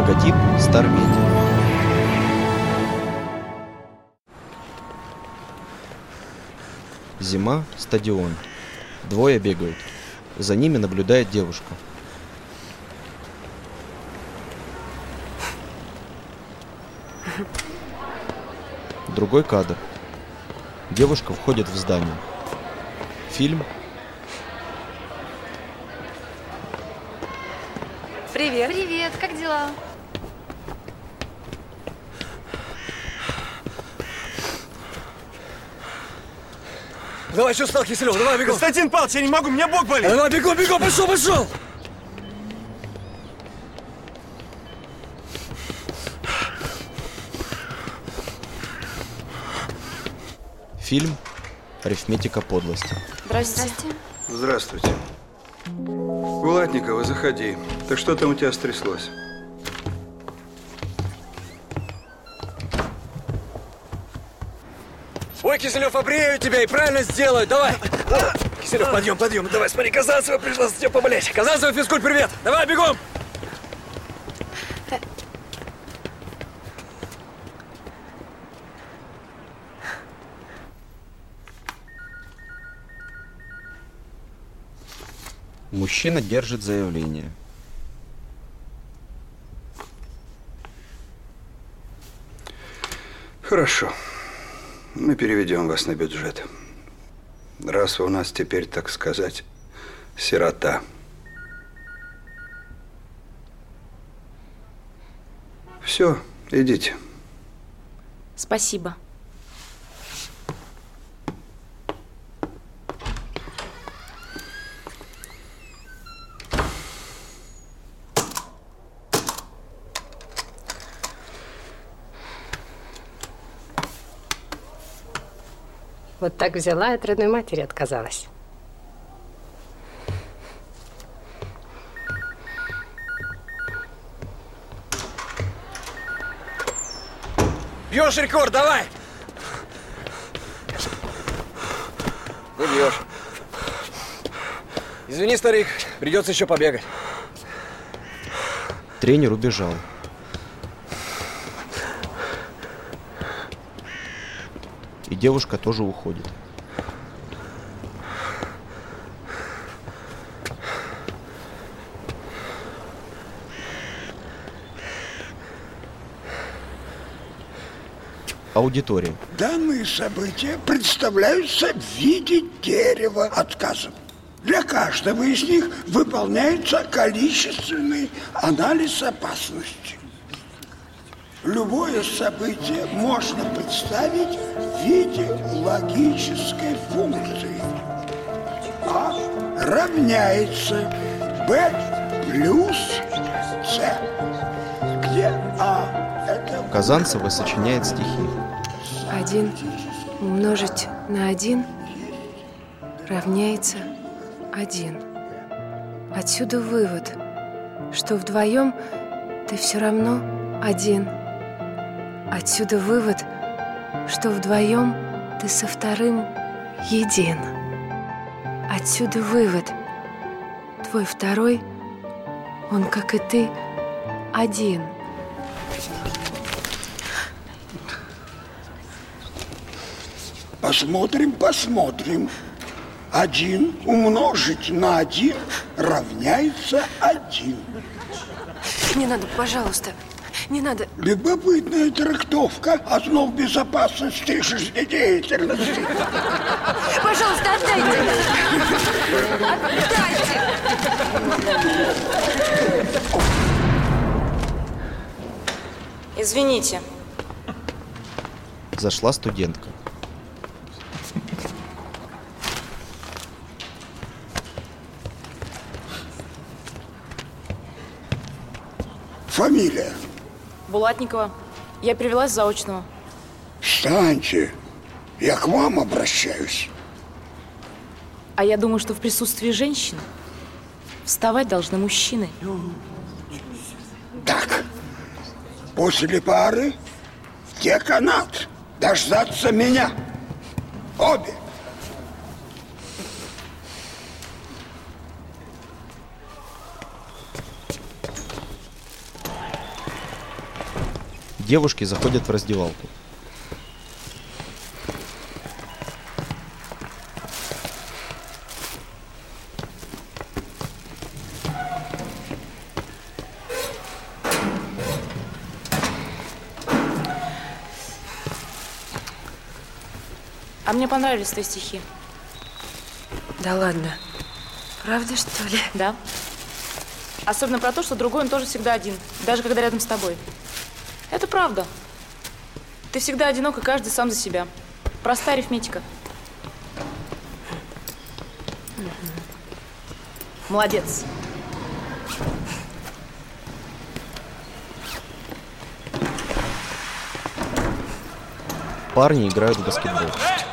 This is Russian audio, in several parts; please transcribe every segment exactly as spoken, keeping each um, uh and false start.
Логотип StarMedia. Зима, стадион. Двое бегают. За ними наблюдает девушка. Другой кадр. Девушка входит в здание. Фильм. Привет. Привет, как дела? Давай, что стал, Киселев? Давай, бегом. Константин Павлович, я не могу, меня бок болит. Давай, бегом, бегом, пошел, пошел. Фильм «Арифметика подлости». Здравствуйте. Здравствуйте. Булатникова, заходи. Так что там у тебя стряслось? Ой, Киселев, обрею тебя и правильно сделаю. Давай. Киселев, подъем, подъем. Давай, смотри, Казанцева пришла с тебя поболеть. Казанцева, физкульт, привет. Давай, бегом. Мужчина держит заявление. Хорошо. Мы переведем вас на бюджет. Раз вы у нас теперь, так сказать, сирота. Все, идите. Спасибо. Вот так взяла и от родной матери отказалась. Бьешь рекорд, давай. Не бьешь. Извини, старик, придется еще побегать. Тренер убежал. И девушка тоже уходит. Аудитория. Данные события представляются в виде дерева отказов. Для каждого из них выполняется количественный анализ опасности. Любое событие можно представить в виде логической функции. А равняется Б плюс С, где А это... Казанцева сочиняет стихи. Один умножить на один равняется один. Отсюда вывод, что вдвоем ты все равно один. Отсюда вывод, что вдвоем ты со вторым един. Отсюда вывод, твой второй, он, как и ты, один. Посмотрим, посмотрим. Один умножить на один равняется один. Не надо, пожалуйста. Не надо. Любопытная трактовка основ безопасности жизнедеятельности. Пожалуйста, отдайте. Отдайте. Извините. Зашла студентка. Фамилия? Булатникова. Я привела с заочного. Встаньте. Я к вам обращаюсь. А я думаю, что в присутствии женщины вставать должны мужчины. Так. После пары в деканат. Дождаться меня. Обе. Девушки заходят в раздевалку. А мне понравились твои стихи. Да ладно. Правда, что ли? Да. Особенно про то, что другой он тоже всегда один, даже когда рядом с тобой. Это правда. Ты всегда одинок, и каждый сам за себя. Простая арифметика. Молодец. Парни играют в баскетбол.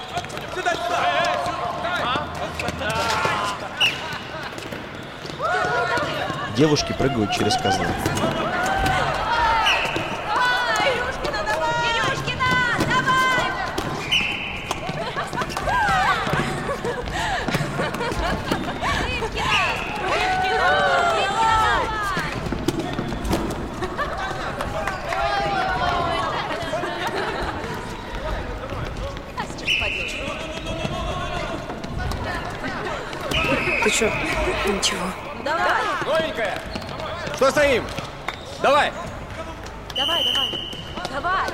Девушки прыгают через козлы. Ты чё? Ничего. Новенькая! Что стоим? Давай! Давай, давай. Давай.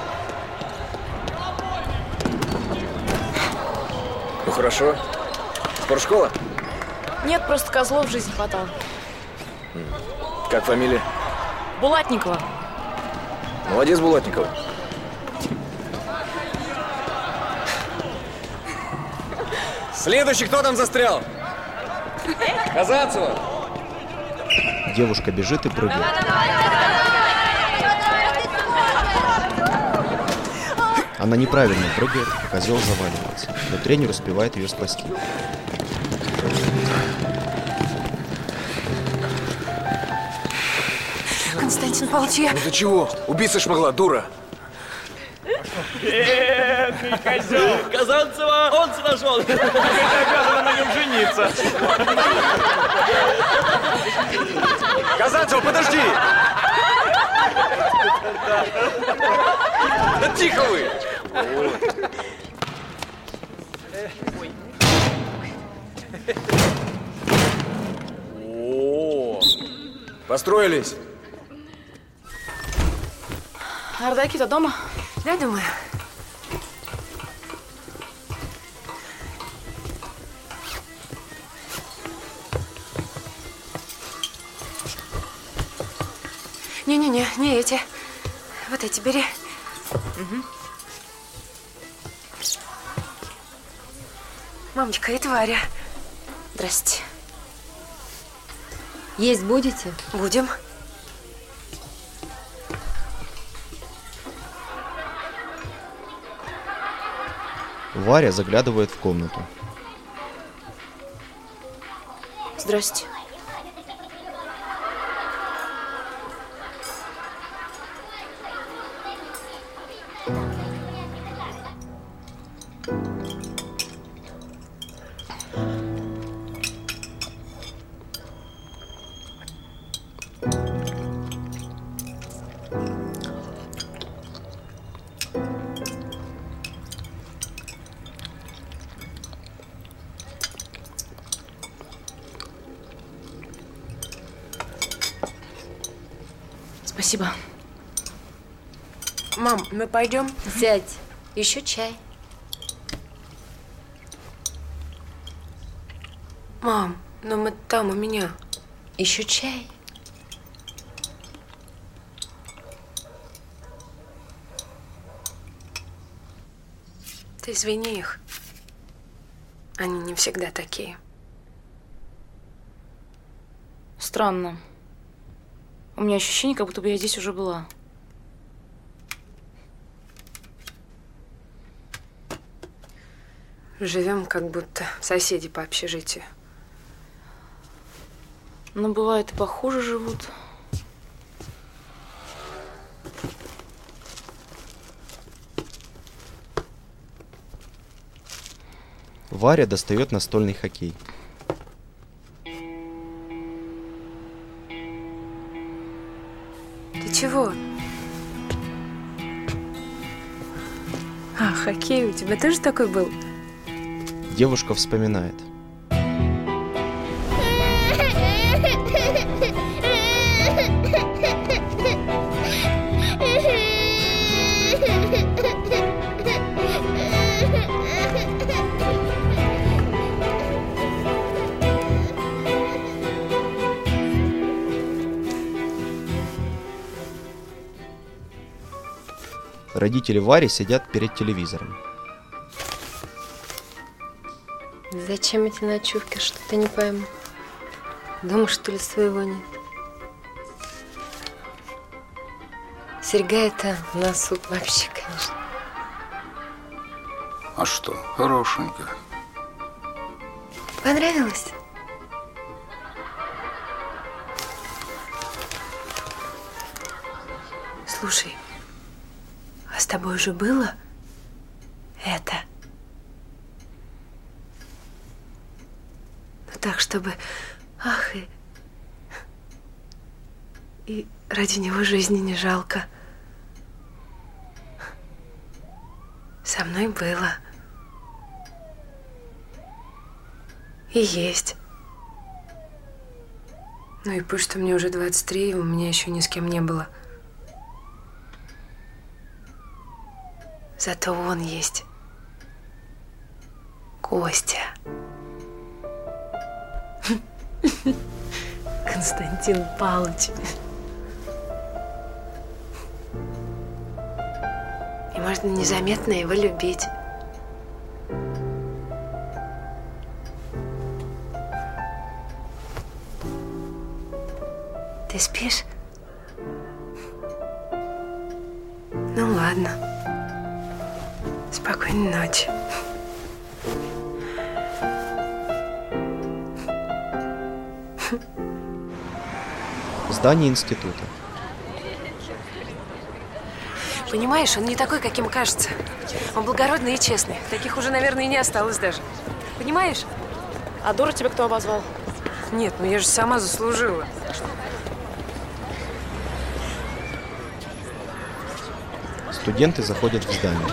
Ну хорошо. Спортшкола? Нет, просто козлов в жизни хватало. Как фамилия? Булатникова. Молодец, Булатникова. Следующий, кто там застрял? Казанцева! Девушка бежит и прыгает. Она неправильно прыгает, козел заваливается, но тренер успевает ее спасти. Константин Павлович, я... Ну ты чего? Убийца шмогла, дура! Бедный козел! Казанцева, он нашел! Обязана на нем жениться! Казанцева, подожди! Да тихо вы! О, построились. Ардаки-то дома? Да, думаю. Не-не-не, не эти. Вот эти бери. Угу. Мамочка, это Варя. Здрасте. Есть будете? Будем. Варя заглядывает в комнату. Здрасте. Спасибо. Мам, мы пойдем? Сядь. Еще чай. Мам, но мы там у меня. Еще чай. Ты извини их. Они не всегда такие. Странно. У меня ощущение, как будто бы я здесь уже была. Живем как будто соседи по общежитию. Но бывает и похуже живут. Варя достает настольный хоккей. Ты чего? хоккей у тебя тоже такой был? Девушка вспоминает. Родители Вари сидят перед телевизором. Зачем эти ночевки? Что-то не пойму. Дома, что ли, своего нет? Серьга это в носу вообще, конечно. А что? Хорошенько. Понравилось? Слушай, а с тобой уже было это? Ну так, чтобы... Ах, и... И ради него жизни не жалко. Со мной было. И есть. Ну и пусть, что мне уже двадцать три, и у меня еще ни с кем не было. Зато он есть. Костя. Константин Павлович. И можно незаметно его любить. Ты спишь? Ну ладно. Спокойной ночи. Здание института. Понимаешь, он не такой, каким кажется. Он благородный и честный. Таких уже, наверное, и не осталось даже. Понимаешь? А дура тебя кто обозвал? Нет, ну я же сама заслужила. Студенты заходят в здание.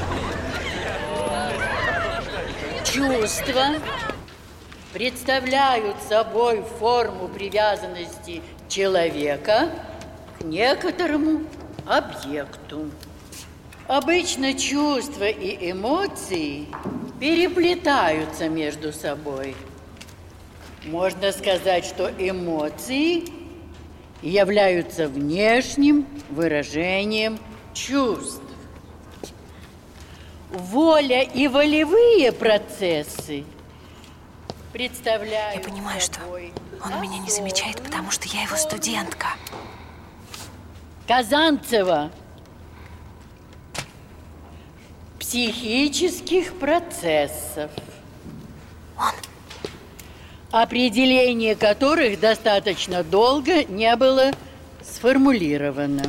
Чувства представляют собой форму привязанности человека к некоторому объекту. Обычно чувства и эмоции переплетаются между собой. Можно сказать, что эмоции являются внешним выражением чувств. Воля и волевые процессы представляют. Я понимаю, что он меня не замечает, потому что я его студентка. Казанцева. Психических процессов. Он. Определение которых достаточно долго не было сформулировано.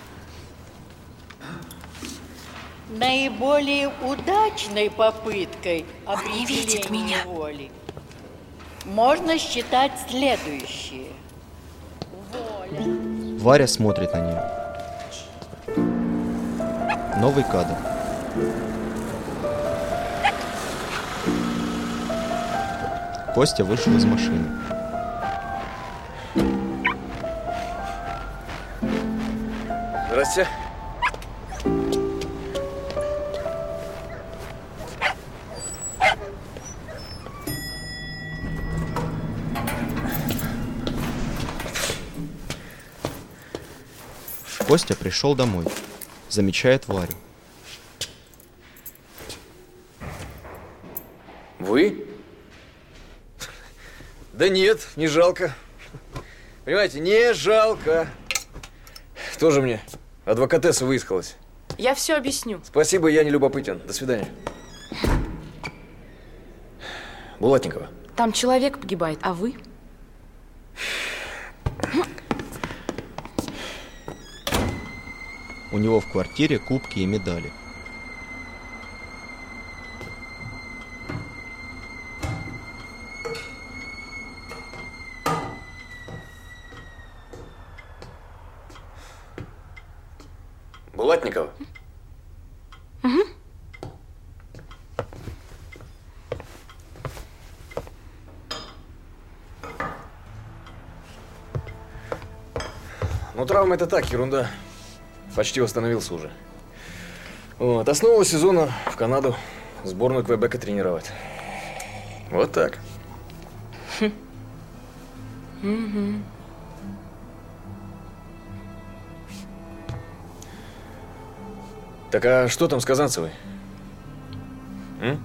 Наиболее удачной попыткой определения воли можно считать следующее. Воля. Варя смотрит на нее. Новый кадр. Костя вышел из машины. Здрасте. Костя пришел домой. Замечает Варю. Вы? Да нет, не жалко. Понимаете, не жалко. Тоже мне адвокатесса выискалась. Я все объясню. Спасибо, я не любопытен. До свидания. Булатникова. Там человек погибает, а вы? У него в квартире кубки и медали. Булатникова. Угу. Ну, травма это так, ерунда. Почти восстановился уже. Вот. А с нового сезона в Канаду сборную Квебека тренировать. Вот так. Угу. Так а что там с Казанцевой? М?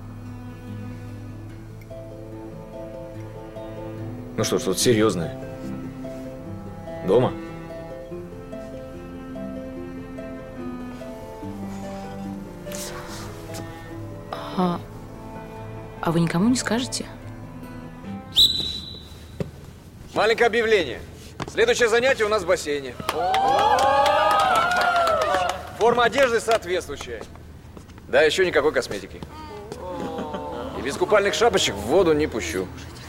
Ну что, что-то серьезное? Дома? А, а вы никому не скажете? Маленькое объявление. Следующее занятие у нас в бассейне. Форма одежды соответствующая. Да, еще никакой косметики. И без купальных шапочек в воду не пущу.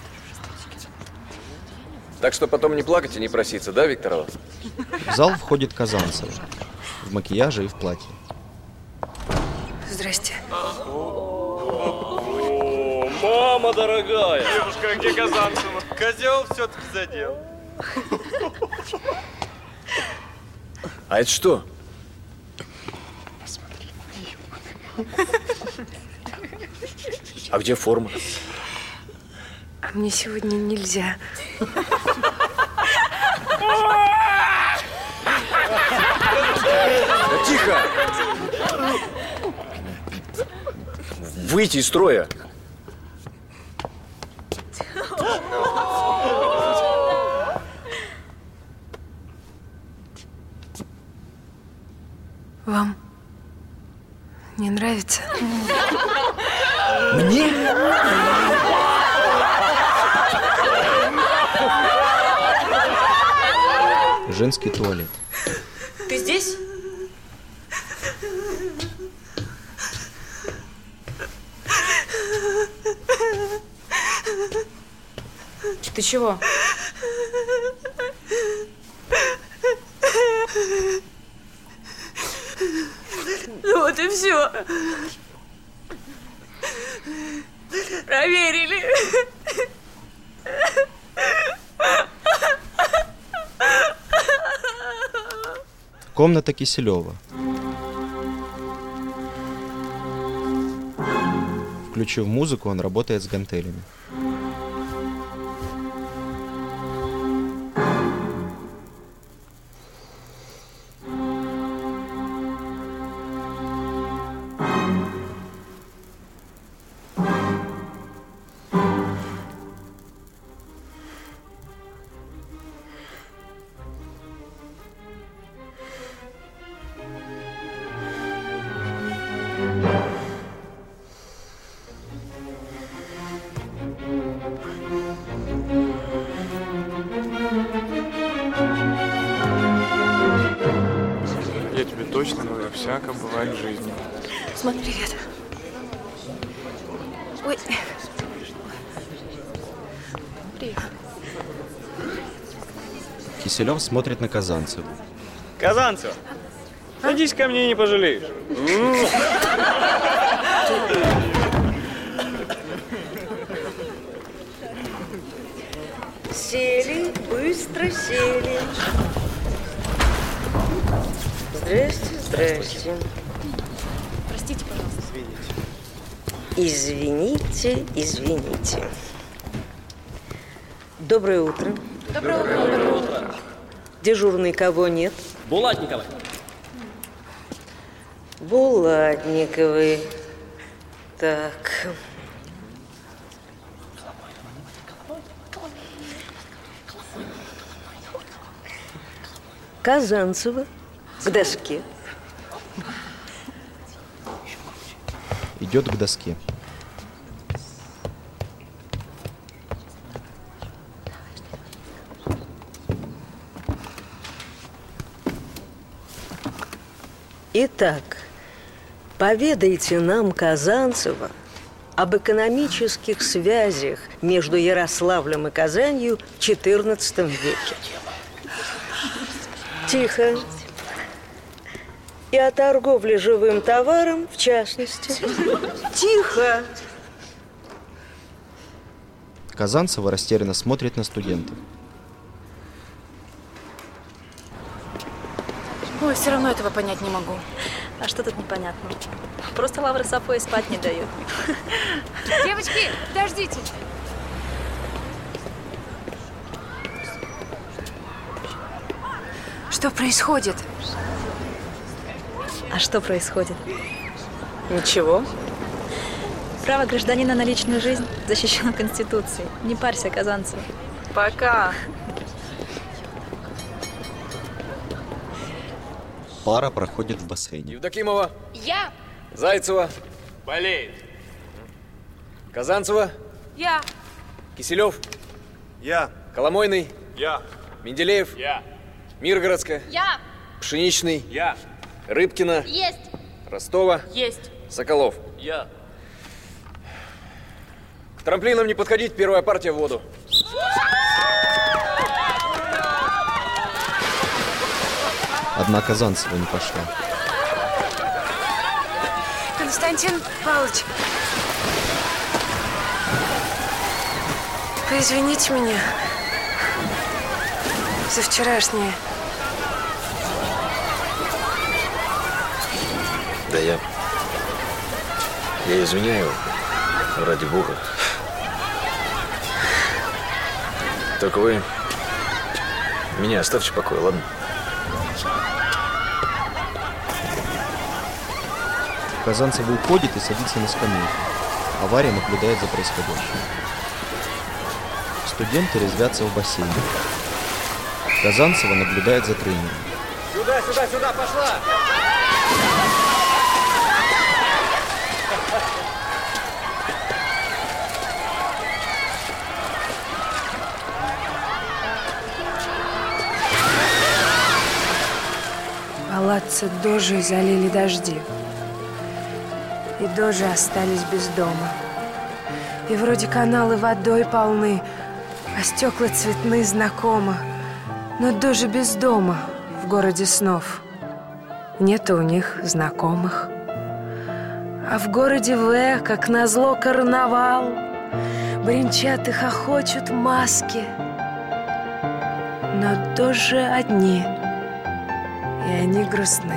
Так что потом не плакать и не проситься, да, Викторова? В зал входит Казанцева. В макияже и в платье. Здрасте. О, мама дорогая! Девушка, где Казанцева? Козел все-таки задел. А это что? А где форма? А мне сегодня нельзя. Да тихо! Выйти из строя. Вам не нравится? Мне? Женский туалет. Ты здесь? Ты чего? Ну вот и все. Проверили. Комната Киселева. Включив музыку, он работает с гантелями. Я тебе точно говорю, всяко бывает в жизни. Смотри, привет. Ой. Привет. Киселев смотрит на Казанцеву. Казанцева, садись ко мне, не пожалеешь. Сели, быстро сели. Здрасте, здрасте. Простите, пожалуйста. Извините, извините. Доброе утро. Доброе утро. Дежурный кого нет? Булатниковой. Булатниковой. Так. Казанцева к доске. Идет к доске. Итак, поведайте нам, Казанцева, об экономических связях между Ярославлем и Казанью в четырнадцатом веке. Тихо. И о торговле живым товаром, в частности. Тихо. Казанцева растерянно смотрит на студентов. все равно этого понять не могу. А что тут непонятно? Просто Лавра Сафои спать не дает. Девочки, подождите. Что происходит? А что происходит? Ничего. Право гражданина на личную жизнь защищено Конституцией. Не парься, Казанцева. Пока. Пара проходит в бассейне. Евдокимова. Я. Зайцева. Болеет. Казанцева. Я. Киселев. Я. Коломойный. Я. Менделеев. Я. Миргородская. Я. Пшеничный. Я. Рыбкина. Есть. Ростова. Есть. Соколов. Я. К трамплинам не подходить, первая партия в воду. Одна Казанцева не пошла. Константин Павлович, вы извините меня за вчерашнее. Да я... Я извиняю, ради бога. Только вы меня оставьте в покое, ладно? Казанцева уходит и садится на скамейку. Авария наблюдает за происходящим. Студенты резвятся в бассейне. Казанцева наблюдает за тренером. Сюда, сюда, сюда, пошла! Палаццо Дожи залили дожди. И Дожи остались без дома. И вроде каналы водой полны, а стекла цветны знакомо. Но Дожи без дома в городе снов. Нету у них знакомых. А в городе В, как назло, карнавал. Бренчат и хохочут маски. Но Дожи одни. И они грустны.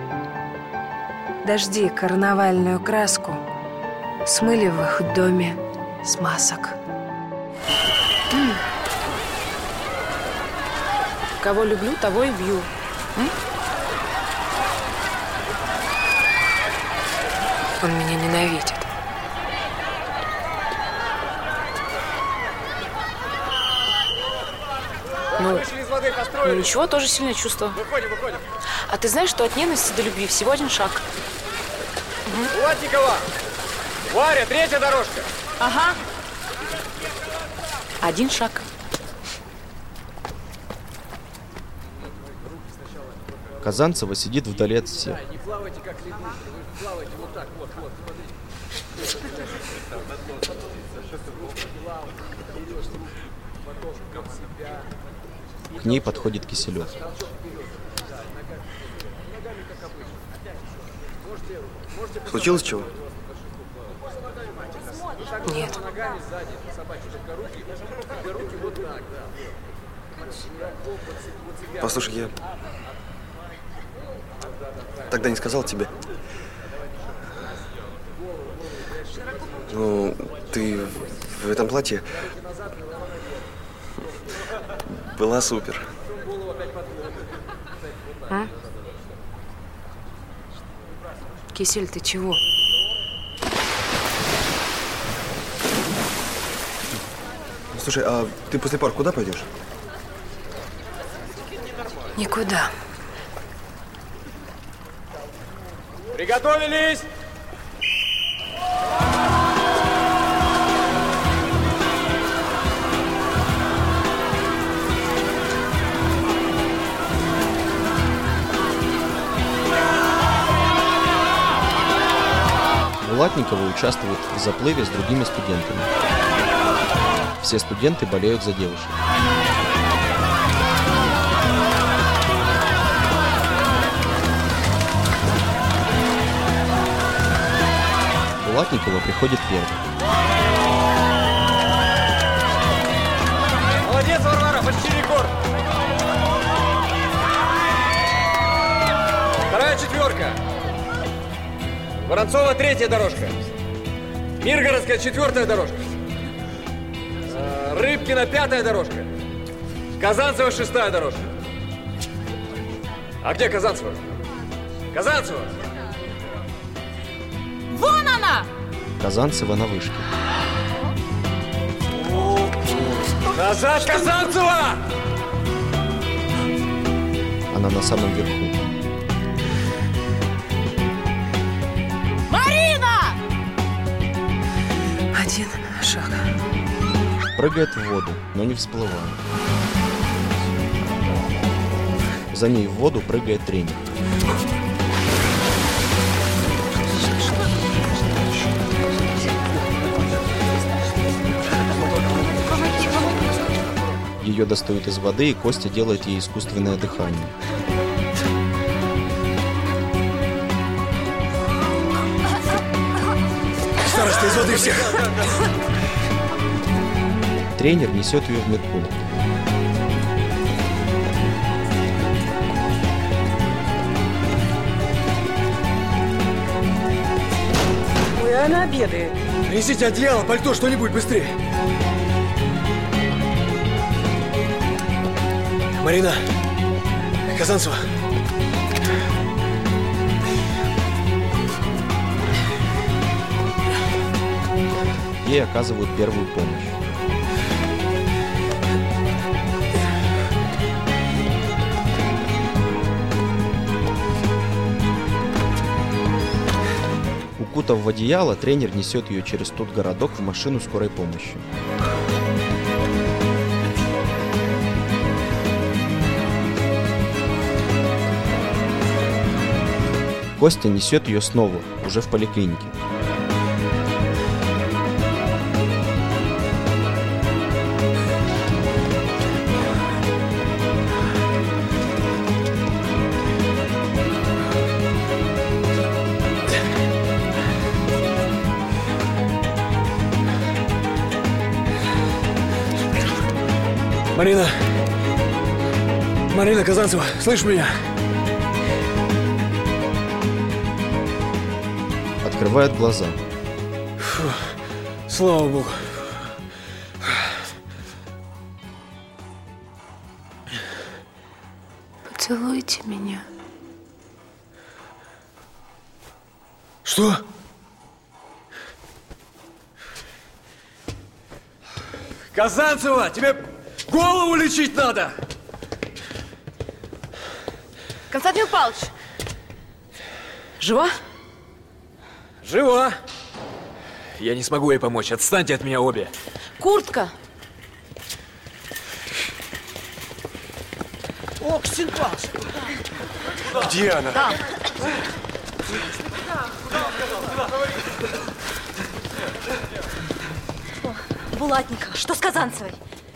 Дожди карнавальную краску смыли в их доме с масок. М. Кого люблю, того и бью. М? Он меня ненавидит. Ну, ну ничего, тоже сильное чувство. Выходим, выходим. А ты знаешь, что от ненависти до любви всего один шаг? Угу. Латникова! Варя, третья дорожка! Ага. Один шаг. Казанцева сидит вдали от всех. Не плавайте как лягушки, вы плавайте вот так, вот, вот, К ней подходит Киселев. Случилось чего? Нет. Послушай, я тогда не сказал тебе. Ну, ты в этом платье была супер. А? Кисель, ты чего? Слушай, а ты после пар куда пойдешь? Никуда. Приготовились! Булатникова участвует в заплыве с другими студентами. Все студенты болеют за девушек. Булатникова приходит первой. Молодец, Варвара, почти рекорд! Воронцова третья дорожка. Миргородская четвертая дорожка. Рыбкина пятая дорожка. Казанцева шестая дорожка. А где Казанцева? Казанцева! Вон она! Казанцева на вышке. Назад, Казанцева! Она на самом верху. Марина! Один шаг. Прыгает в воду, но не всплывает. За ней в воду прыгает тренер. Ее достают из воды, и Костя делает ей искусственное дыхание. Староста, из воды всех! Тренер несет ее в медпункт. Ой, она обедает. Несите одеяло, пальто, что-нибудь быстрее. Марина, Казанцева. Ей оказывают первую помощь. Укутав в одеяло, тренер несет ее через тот городок в машину скорой помощи. Костя несет ее снова, уже в поликлинике. Марина! Марина Казанцева, слышишь меня? Открывает глаза. Фу, слава богу. Поцелуйте меня. Что? Казанцева, тебе голову лечить надо! Константин Павлович! Жива? Жива! Я не смогу ей помочь. Отстаньте от меня обе. Куртка! О, Константин Павлович! Где она? Там. Булатникова, что с Казанцевой?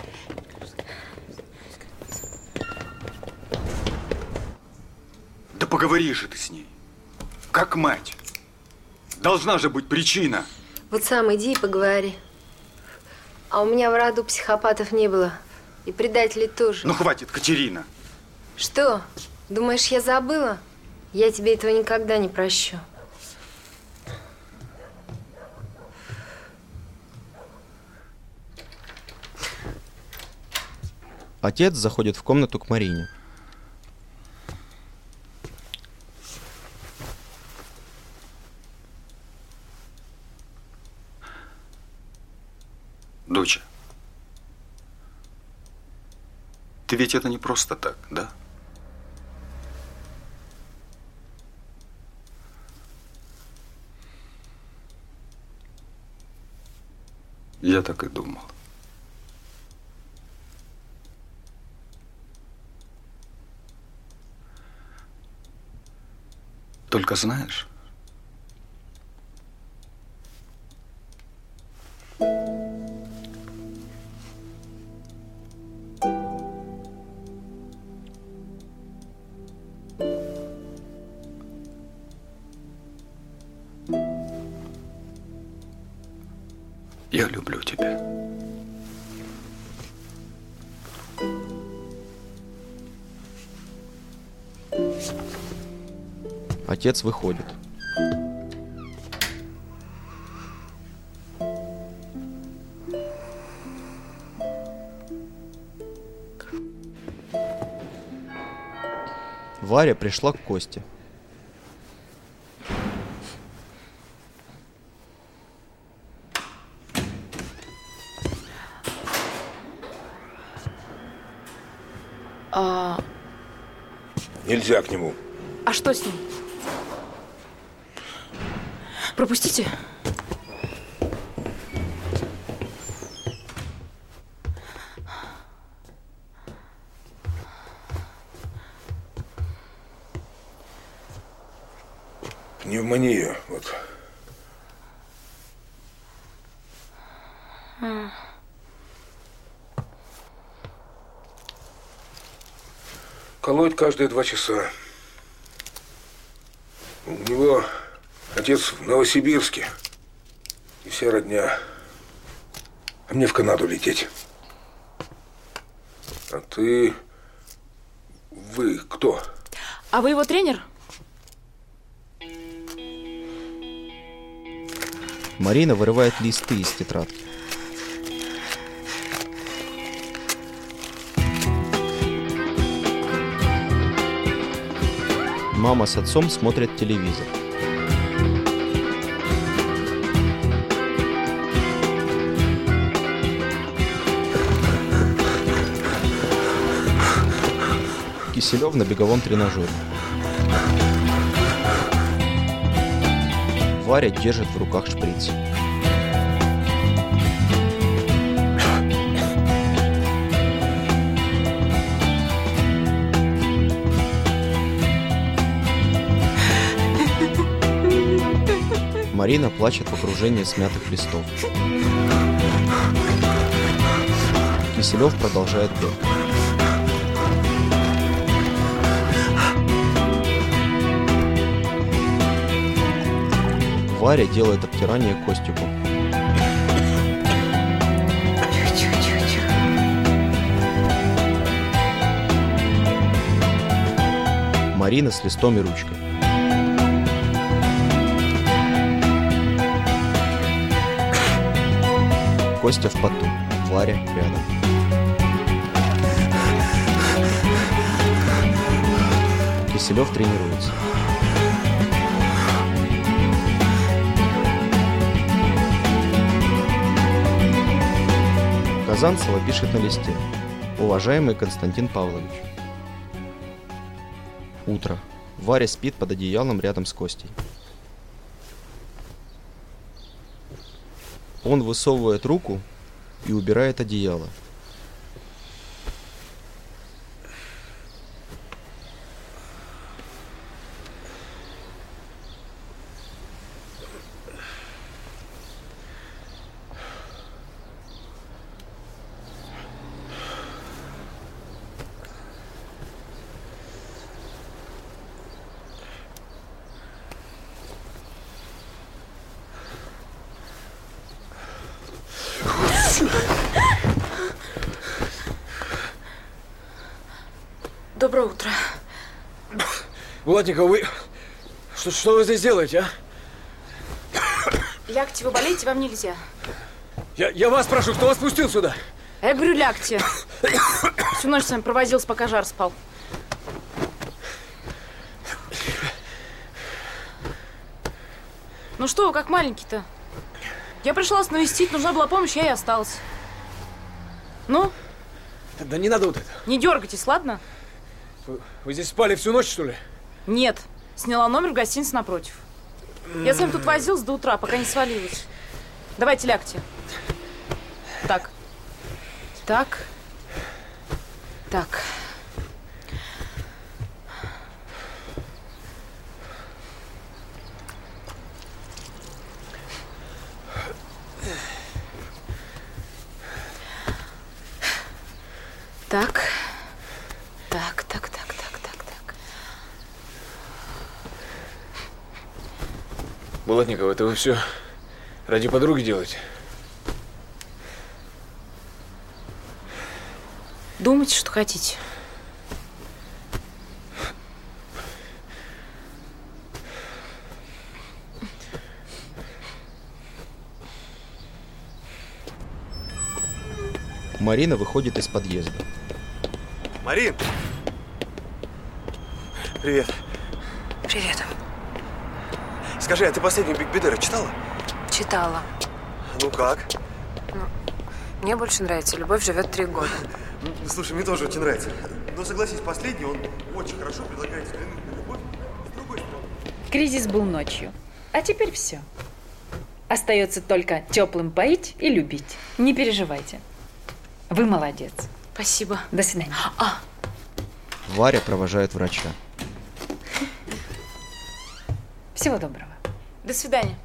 Да поговори же ты с ней. Как мать. Должна же быть причина. Вот сам иди и поговори. А у меня в роду психопатов не было. И предателей тоже. Ну хватит, Катерина. Что? Думаешь, я забыла? Я тебе этого никогда не прощу. Отец заходит в комнату к Марине. Доча, ты ведь это не просто так, да? Я так и думал. Только знаешь, я люблю тебя. Отец выходит. Варя пришла к Косте. А... Нельзя к нему. А что с ним? Пропустите. Пневмония, вот. А. Колоть каждые два часа. У него отец в Новосибирске. И вся родня. А мне в Канаду лететь. А ты... Вы кто? А вы его тренер? Марина вырывает листы из тетрадки. Мама с отцом смотрят телевизор. Киселев на беговом тренажере. Варя держит в руках шприц. Марина плачет в окружении смятых листов. Киселев продолжает бег. Варя делает обтирание Костику. Марина с листом и ручкой. Костя в поту, Варя рядом. Киселев тренируется. Казанцева пишет на листе: уважаемый Константин Павлович. Утро. Варя спит под одеялом рядом с Костей. Он высовывает руку и убирает одеяло. Доброе утро. Булатникова, вы... Что, что вы здесь делаете, а? Лягте, вы болеете, вам нельзя. Я, я вас прошу, кто вас пустил сюда? А я говорю, лягте. Всю ночь с вами провозился, пока жар спал. Ну что вы, как маленький-то? Я пришла вас навестить, нужна была помощь, я и осталась. Ну? Да не надо вот это. Не дергайтесь, ладно? Вы, вы здесь спали всю ночь, что ли? Нет. Сняла номер в гостинице напротив. Я с вами тут возилась до утра, пока не свалилась. Давайте лягте. Так. Так. Так. Так. Так, так, так, так, так, так. Булатникова, это вы все ради подруги делаете? Думайте, что хотите. Марина выходит из подъезда. Марин! Привет. Привет. Скажи, а ты последнюю Биг Бедера читала? Читала. Ну как? Ну, мне больше нравится «Любовь живет три года». Слушай, мне тоже очень нравится. Но согласись, последний, он очень хорошо предлагает взглянуть на любовь с другой стороны. Кризис был ночью, а теперь все. Остается только теплым поить и любить. Не переживайте. Вы молодец. Спасибо. До свидания. А. Варя провожает врача. Всего доброго. До свидания.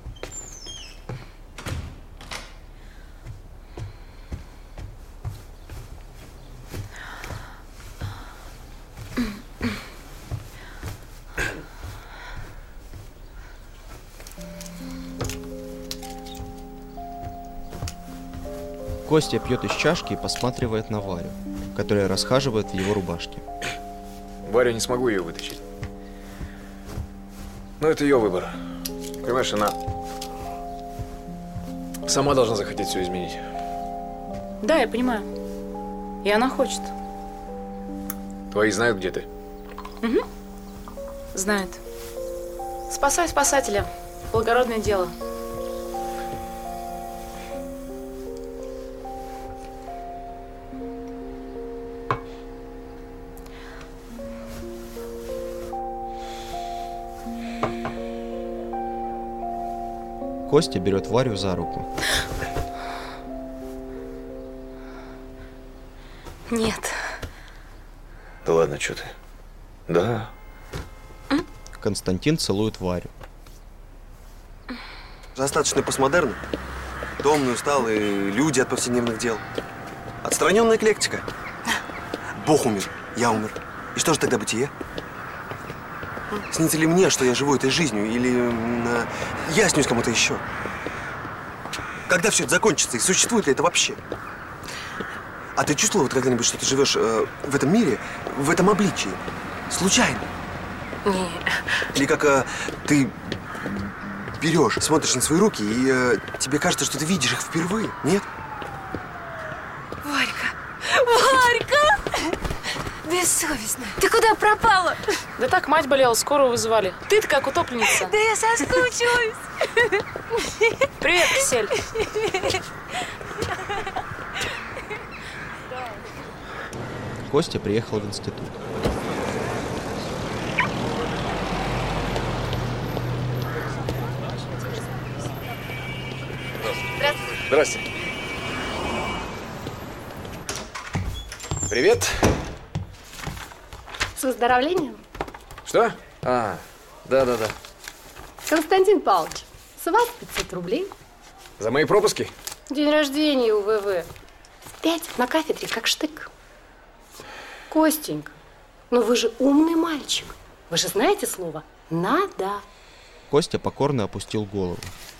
Костя пьет из чашки и посматривает на Варю, которая расхаживает в его рубашке. Варю не смогу ее вытащить. Но это ее выбор. Понимаешь, она сама должна захотеть все изменить. Да, я понимаю. И она хочет. Твои знают, где ты? Угу. Знает. Спасай спасателя. Благородное дело. Костя берет Варю за руку. Нет. Да ладно, что ты? Да. Константин целует Варю. Достаточно постмодерна. Домные, усталые люди от повседневных дел. Отстраненная эклектика. Бог умер, я умер. И что же тогда бытие? Снится ли мне, что я живу этой жизнью, или э, я снюсь кому-то еще? Когда все это закончится, и существует ли это вообще? А ты чувствовала вот когда-нибудь, что ты живешь э, в этом мире, в этом обличии? Случайно? Не. Или как э, ты берешь, смотришь на свои руки, и э, тебе кажется, что ты видишь их впервые, нет? Варька! Варька! Бессовестная. Ты куда пропала? Да так, мать болела, скорую вызывали. Ты-то как утопленница. Да я соскучилась. Привет, Кисель. Костя приехал в институт. Здравствуйте. Здрасте. Привет. С выздоровлением. Что? А, да-да-да. Константин Павлович, с вас пятьсот рублей. За мои пропуски? День рождения у ВВ. Пять на кафедре, как штык. Костенька, ну вы же умный мальчик. Вы же знаете слово «надо». Костя покорно опустил голову.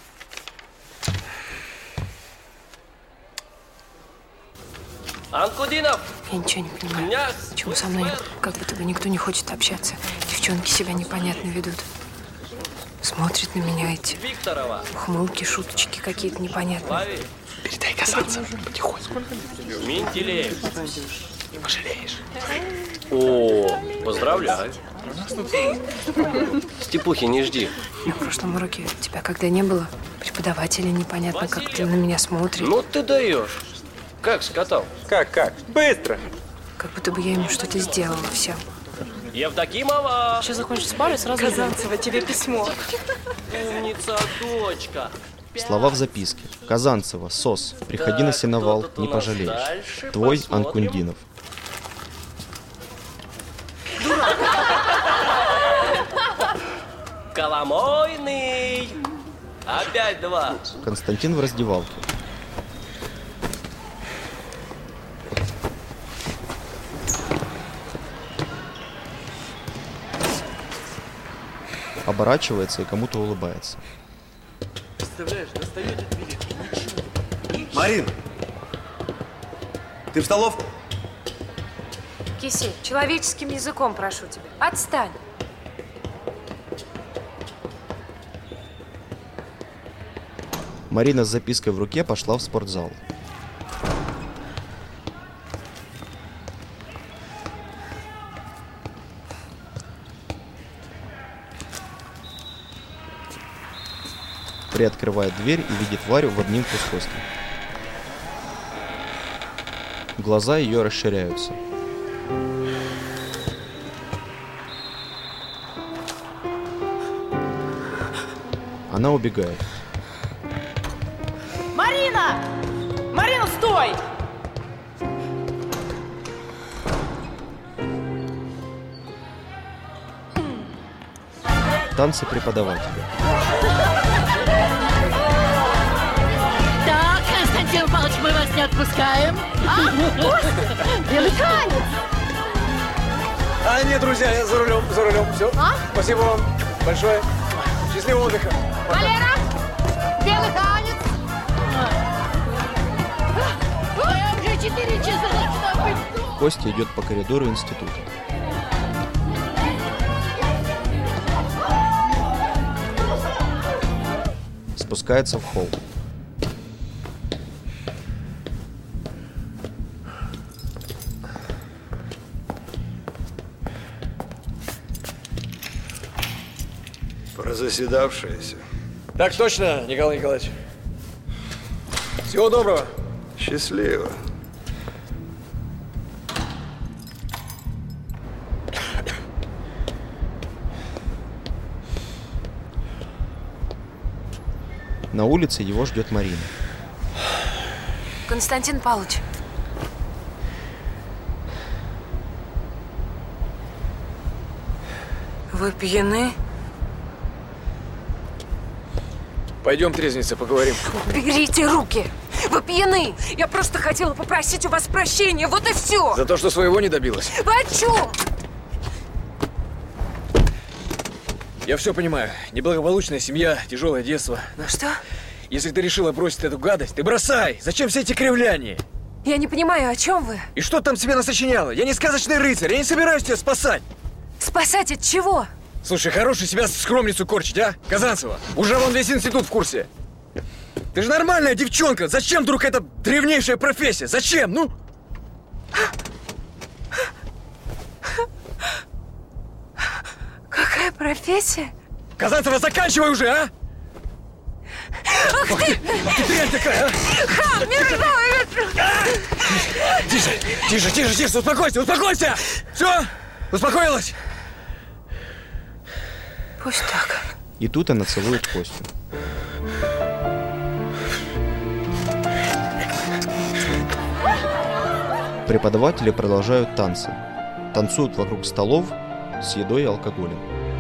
Анкудинов! Я ничего не понимаю. Почему со мной как будто бы никто не хочет общаться? Девчонки себя непонятно ведут. Смотрят на меня эти Викторова. ухмылки, шуточки какие-то непонятные. Лови. Передай Казанцеву потихоньку. Менделеев. Не пожалеешь. О, поздравляю. Степухи, не жди. На прошлом уроке тебя когда не было, преподаватели непонятно как-то на меня смотрят. Ну ты даешь. Как скатал? Как, как? Быстро! Как будто бы я ему что-то сделала всем. Евдокимова! Сейчас закончится пара и сразу... Казанцева, тебе письмо. Умница, дочка. Слова в записке. Казанцева, СОС. Приходи Так, на сеновал, кто тут не у нас пожалеешь. дальше? Твой Посмотрим. Анкундинов. Коломойный! Опять два. Константин в раздевалке. Оборачивается и кому-то улыбается. Представляешь, достает от билет. Марин! Ты в столовку? Кисель, человеческим языком прошу тебя. Отстань. Марина с запиской в руке пошла в спортзал. приоткрывает дверь и видит Варю в обнимку с Костей. Глаза ее расширяются. Она убегает. Марина! Марина, стой! Танцы преподавателя. Так, Константин Павлович, мы вас не отпускаем. А, белый танец. А, нет, друзья, я за рулем, за рулем. Все. А? Спасибо вам большое. Счастливого отдыха. Валера, белый танец. Ой, уже четыре часа должно быть. Костя идет по коридору института. Спускается в холл. Прозаседавшаяся. Так точно, Николай Николаевич. Всего доброго. Счастливо. На улице его ждет Марина. Константин Павлович. Вы пьяны? Пойдем, трезвенница, поговорим. Берите руки! Вы пьяны! Я просто хотела попросить у вас прощения, вот и все! За то, что своего не добилась. Вы о чем? Я все понимаю. Неблагополучная семья, тяжелое детство. Что? Если ты решила бросить эту гадость, ты бросай! Зачем все эти кривляния? Я не понимаю, о чем вы? И что ты там себе насочиняла? Я не сказочный рыцарь, я не собираюсь тебя спасать! Спасать от чего? Слушай, хороший себя скромницу корчить, а? Казанцева, уже вон весь институт в курсе. Ты же нормальная девчонка, зачем вдруг эта древнейшая профессия? Зачем, ну? Какая профессия? Казанцева, заканчивай уже, а? Ах ты! Ах ты дрянь такая, а! Хам, мерзавец! Тише, тише, тише, тише, успокойся, успокойся! Все, успокоилась? Пусть так. И тут она целует Костю. Преподаватели продолжают танцы. Танцуют вокруг столов с едой и алкоголем.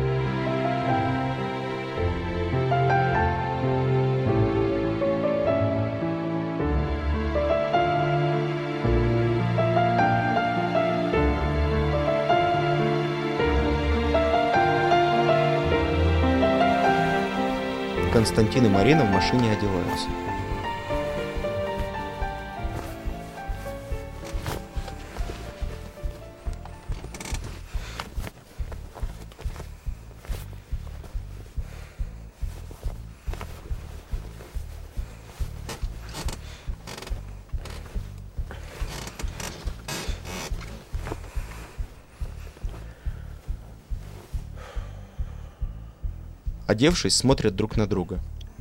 Константин и Марина в машине одеваются. Одевшись, смотрят друг на друга.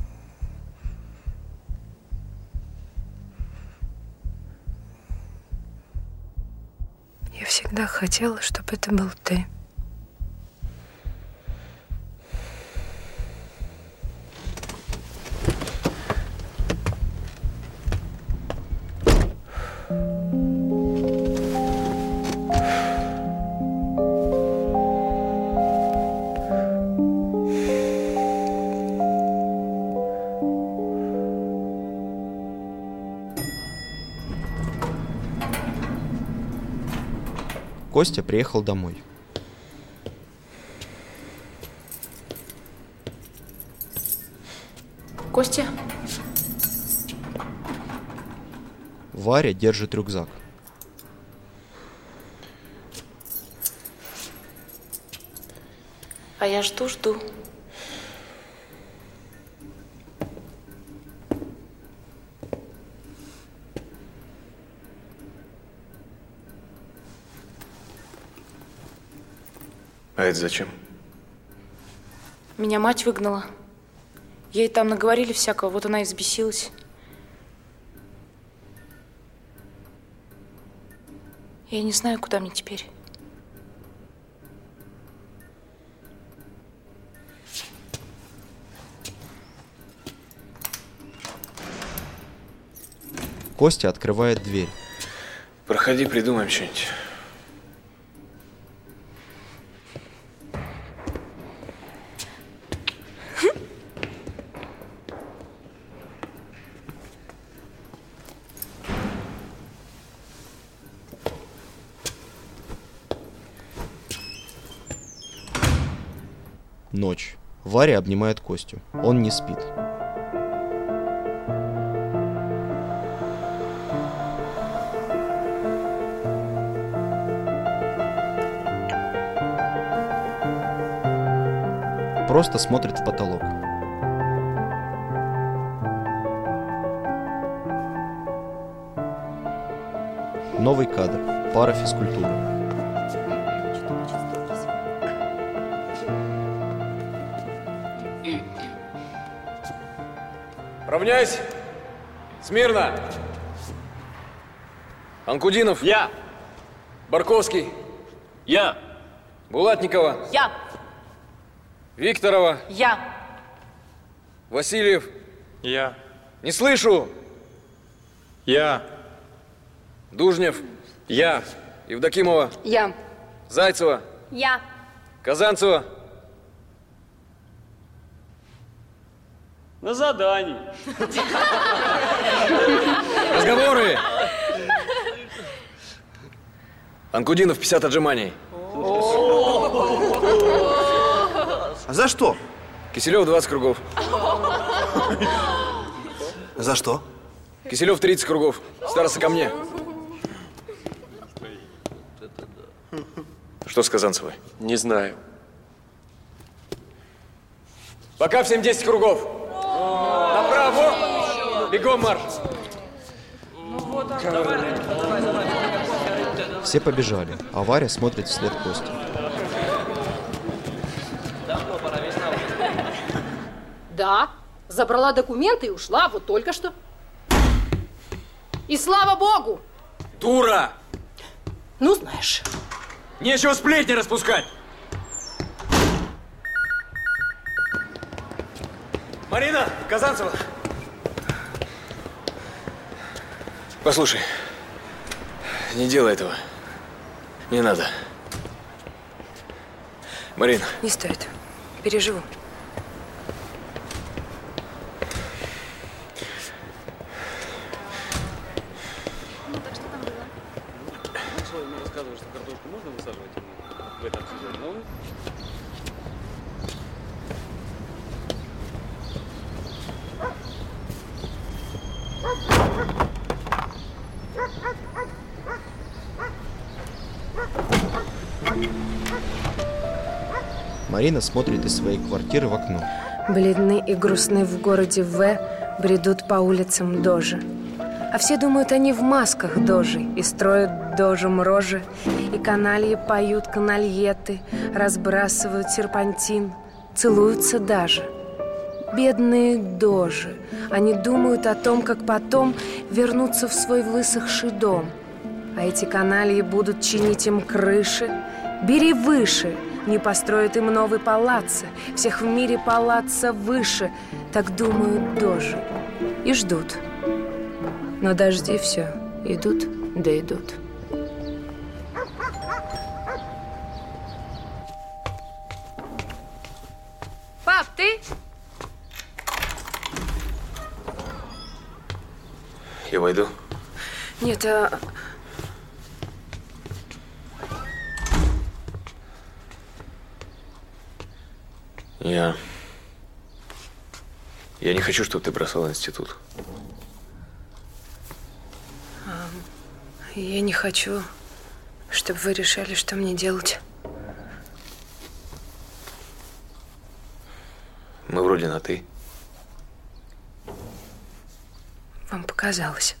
Я всегда хотела, чтобы это был ты. Костя приехал домой. Костя? Варя держит рюкзак. А я жду-жду. А это зачем? Меня мать выгнала. Ей там наговорили всякого, вот она и взбесилась. Я не знаю, куда мне теперь. Костя открывает дверь. Проходи, придумаем что-нибудь. Ночь. Варя обнимает Костю. Он не спит. Просто смотрит в потолок. Новый кадр. Пара физкультуры. Равняйсь! Смирно! Анкудинов. Я. Барковский. Я. Булатникова. Я. Викторова. Я. Васильев. Я. Не слышу. Я. Дужнев. Я. Евдокимова. Я. Зайцева. Я. Казанцева. На задании. Разговоры. Анкудинов, пятьдесят отжиманий. А за что? Киселев, двадцать кругов. За что? Киселев, тридцать кругов. Староста ко мне. Что с Казанцевой? Не знаю. Пока всем десять кругов. Направо. Бегом марш. Все побежали, а Варя смотрит вслед Кости. Да, забрала документы и ушла вот только что. И слава богу! Дура! Ну, знаешь. Нечего сплетни распускать! Марина! Казанцева! Послушай, не делай этого. Не надо. Марина. Не стоит. Переживу. Марина смотрит из своей квартиры в окно. Бледны и грустны в городе В бредут по улицам дожи. А все думают, они в масках дожи и строят дожем рожи. И канальи поют канальеты, разбрасывают серпантин, целуются даже. Бедные дожи, они думают о том, как потом вернуться в свой высохший дом. А эти канальи будут чинить им крыши. Бери выше, не построят им новый палаццо, всех в мире палаццо выше. Так думают дожи и ждут. Но дожди все идут, да идут. Пап, ты? Я войду. Нет, а... Я... Я не хочу, чтобы ты бросала институт. Я не хочу, чтобы вы решали, что мне делать. Мы вроде на «ты». Вам показалось.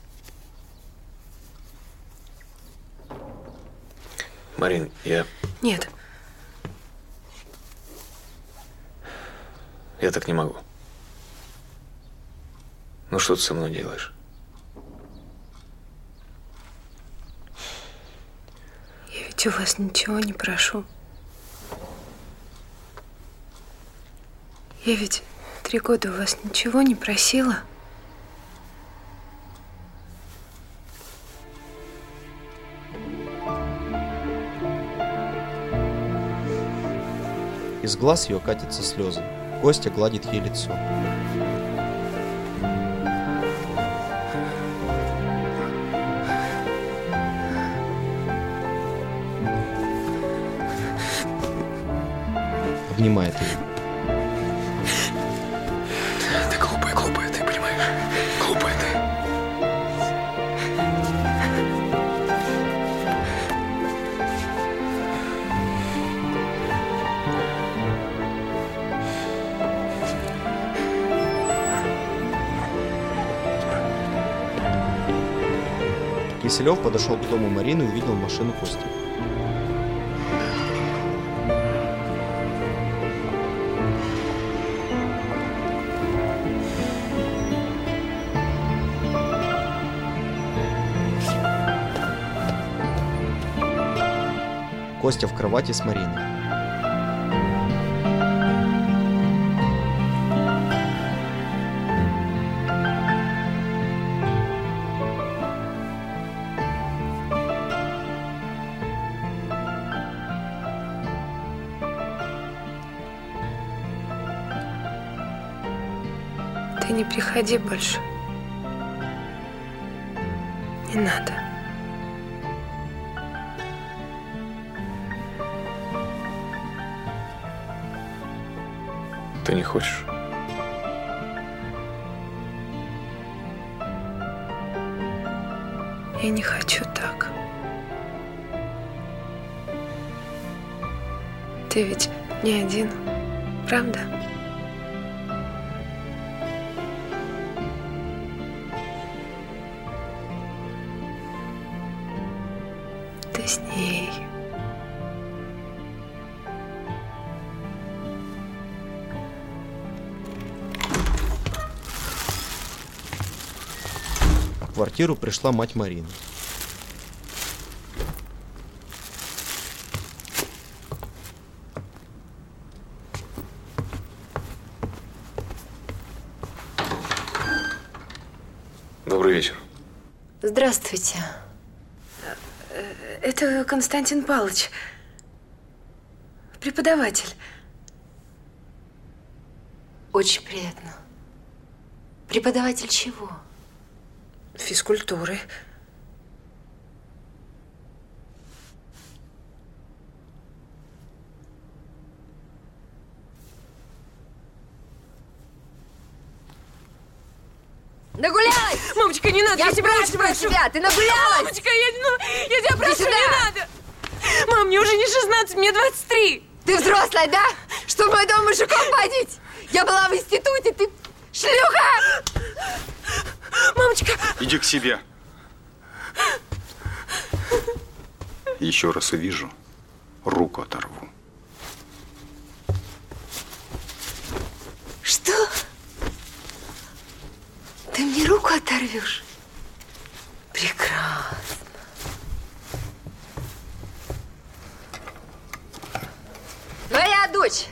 Марин, я... Нет. Я так не могу. Ну что ты со мной делаешь? Я ведь у вас ничего не прошу. Я ведь три года у вас ничего не просила. Из глаз ее катятся слезы. Костя гладит ей лицо. Обнимает ее. Ты глупая, глупая, ты понимаешь? Глупая ты. Киселев подошел к дому Марины и увидел машину Кости. Костя в кровати с Мариной. Ты не приходи больше. Не надо. Ты не хочешь? Я не хочу так. Ты ведь не один, правда? Ты с ней. В квартиру пришла мать Марины. Добрый вечер. Здравствуйте. Это Константин Павлович, преподаватель. Очень приятно. Преподаватель чего? Физкультуры. Нагулялась! Мамочка, не надо, я, я тебя очень прошу тебя, ты нагулялась! Мамочка, я, ну, я тебя прошу, не надо! Мам, мне уже не шестнадцать, мне двадцать три! Ты взрослая, да? Что в мой дом мужиком водить? Я была в институте, ты шлюха! Мамочка! Иди к себе. Еще раз увижу, руку оторву. Что? Ты мне руку оторвешь? Прекрасно. Твоя дочь.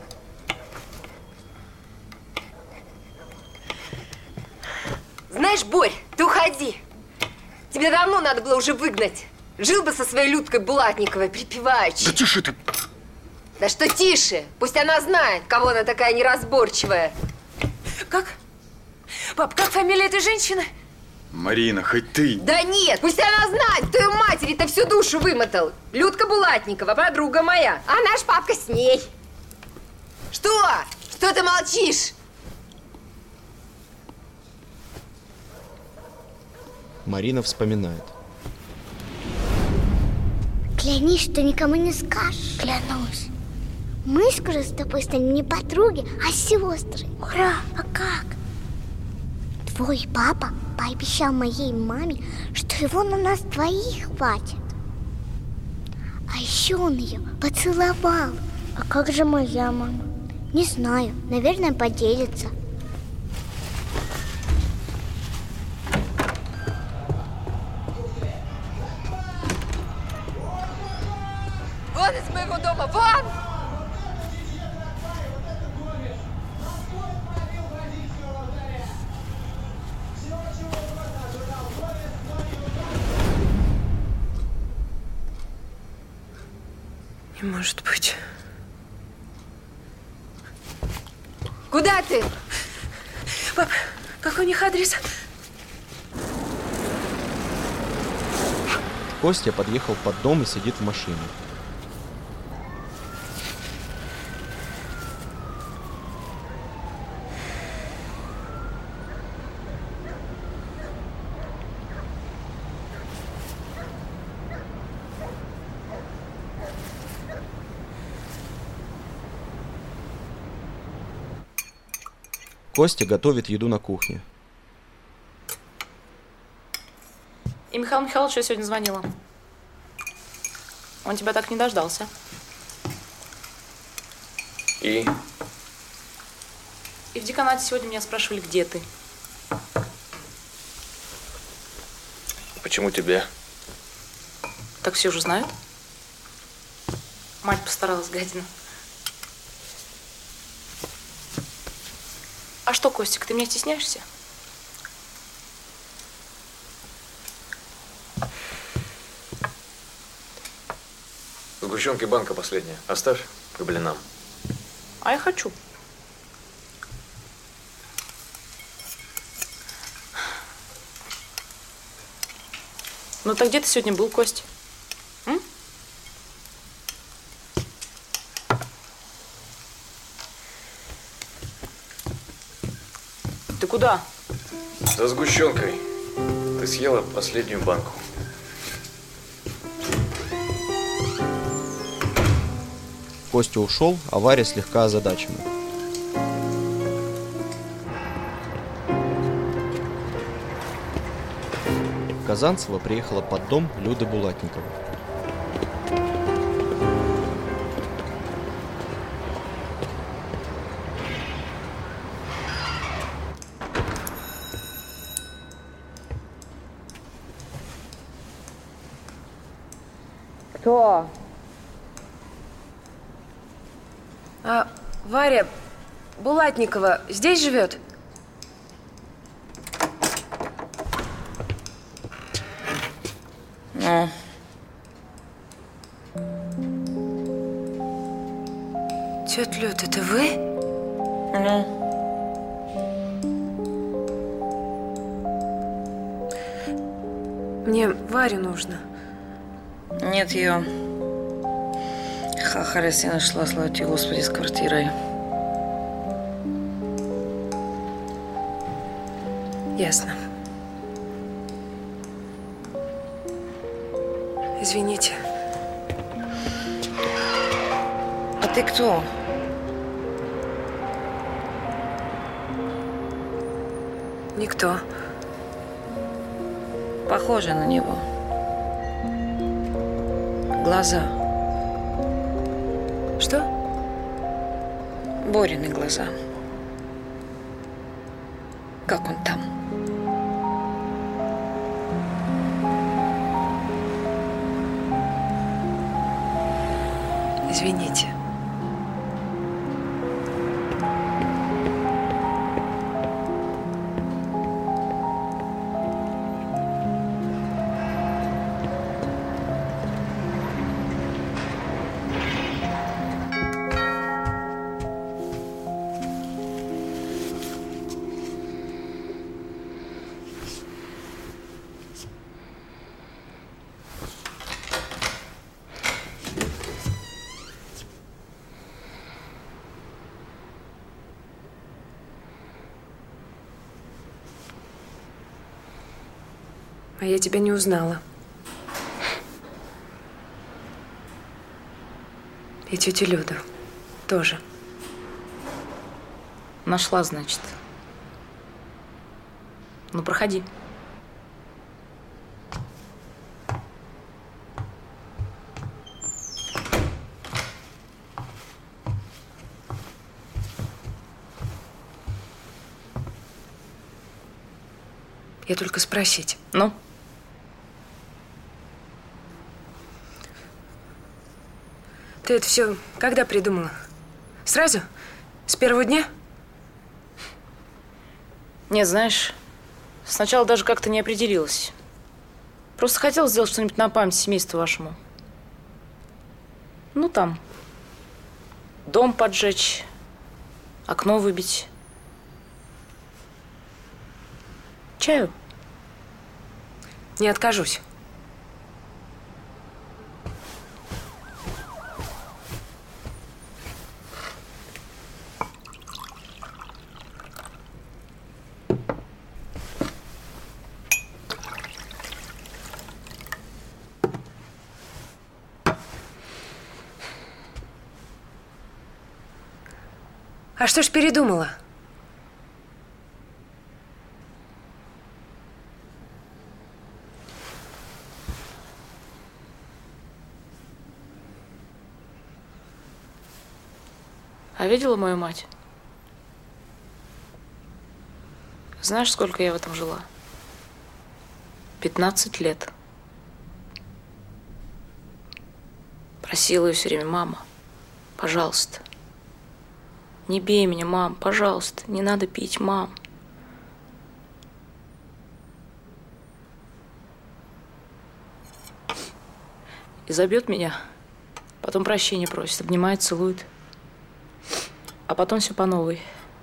Знаешь, Борь, ты уходи. Тебе давно надо было уже выгнать. Жил бы со своей Людкой Булатниковой, припеваючи. Да тише ты. Да что тише? Пусть она знает, кого она такая неразборчивая. Как? Пап, как фамилия этой женщины? Марина, хоть ты. Да нет, пусть она знает, кто ее матери-то всю душу вымотал. Людка Булатникова, подруга моя. А наш папка с ней. Что? Что ты молчишь? Марина вспоминает. Клянись, что никому не скажешь. Клянусь. Мы скоро с тобой станем не подруги, а сестры. Ура! А как? Твой папа пообещал моей маме, что его на нас двоих хватит. А еще он ее поцеловал. А как же моя мама? Не знаю, наверное, поделится. Вон из моего дома! Вон! Не может быть. Куда ты? Пап, какой у них адрес? Костя подъехал под дом и сидит в машине. Костя готовит еду на кухне. И Михаил Михайлович я сегодня звонила. Он тебя так не дождался. И? И в деканате сегодня меня спрашивали, где ты. Почему тебе? Так все уже знают. Мать постаралась, гадина. А что, Костик, ты меня стесняешься? Сгущенки банка последняя. Оставь к блинам. А я хочу. Ну так где ты сегодня был, Кость? М? Ты куда? За сгущенкой. Ты съела последнюю банку. Костя ушел, а Варя слегка озадачена. Казанцева приехала под дом Люды Булатниковой. Кто? А Варя Булатникова здесь живет? Ну. Тетя Люд, это вы? Ну. Мне Варю нужно. Нет ее. Хахарес я нашла, слава тебе, Господи, с квартирой. Ясно. Извините. А ты кто? Никто. Похоже на него. Глаза. Что? Борины глаза. Как он там? Извините. А я тебя не узнала. И тетю Люду тоже. Нашла, значит. Ну, проходи. Я только спросить. Ну? Ты это все когда придумала? Сразу? С первого дня? Нет, знаешь, сначала даже как-то не определилась. Просто хотела сделать что-нибудь на память семейству вашему. Ну, там, дом поджечь, окно выбить. Чаю? Не откажусь. А что ж передумала? А видела мою мать? Знаешь, сколько я в этом жила? Пятнадцать лет. Просила ее все время: мама, пожалуйста, не бей меня, мам, пожалуйста, не надо пить, мам. И забьет меня, потом прощения просит, обнимает, целует. А потом все по новой.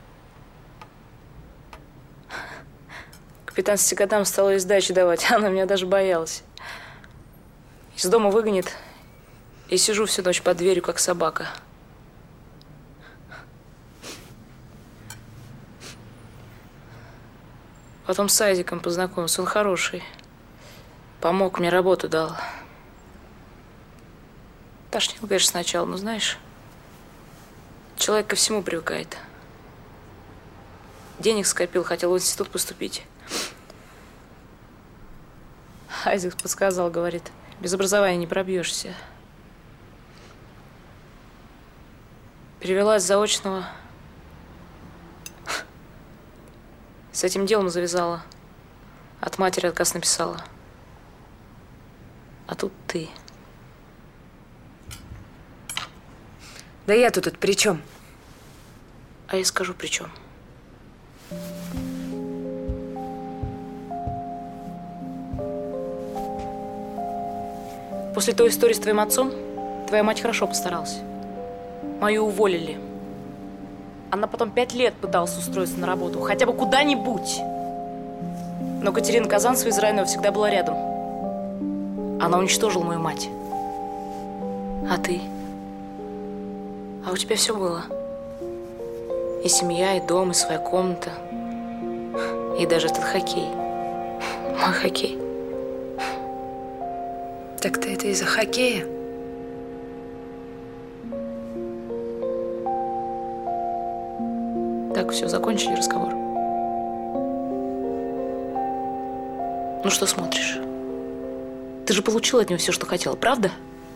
К пятнадцати годам стала ей сдачи давать, она меня даже боялась. Из дома выгонит, и сижу всю ночь под дверью, как собака. Потом с Айзеком познакомился, он хороший. Помог, мне работу дал. Тошнил, конечно, сначала, но знаешь, человек ко всему привыкает. Денег скопил, хотел в институт поступить. Айзек подсказал, говорит, без образования не пробьешься. Перевелась с заочного. С этим делом завязала. От матери отказ написала. А тут ты. Да я тут тут при чем? А я скажу, при чем. После той истории с твоим отцом твоя мать хорошо постаралась. Мою уволили. Она потом пять лет пыталась устроиться на работу, хотя бы куда-нибудь. Но Катерина Казанцева из Райнова всегда была рядом. Она уничтожила мою мать. А ты? А у тебя все было. И семья, и дом, и своя комната. И даже этот хоккей. Мой хоккей. Так-то это из-за хоккея? Так, все, закончили разговор. Ну что смотришь? Ты же получила от него все, что хотела, правда?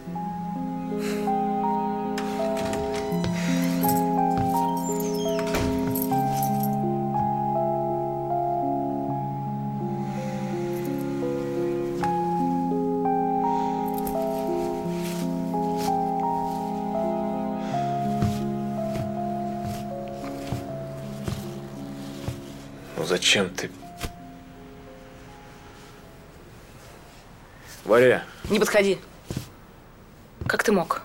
Зачем ты? Варя. Не подходи. Как ты мог?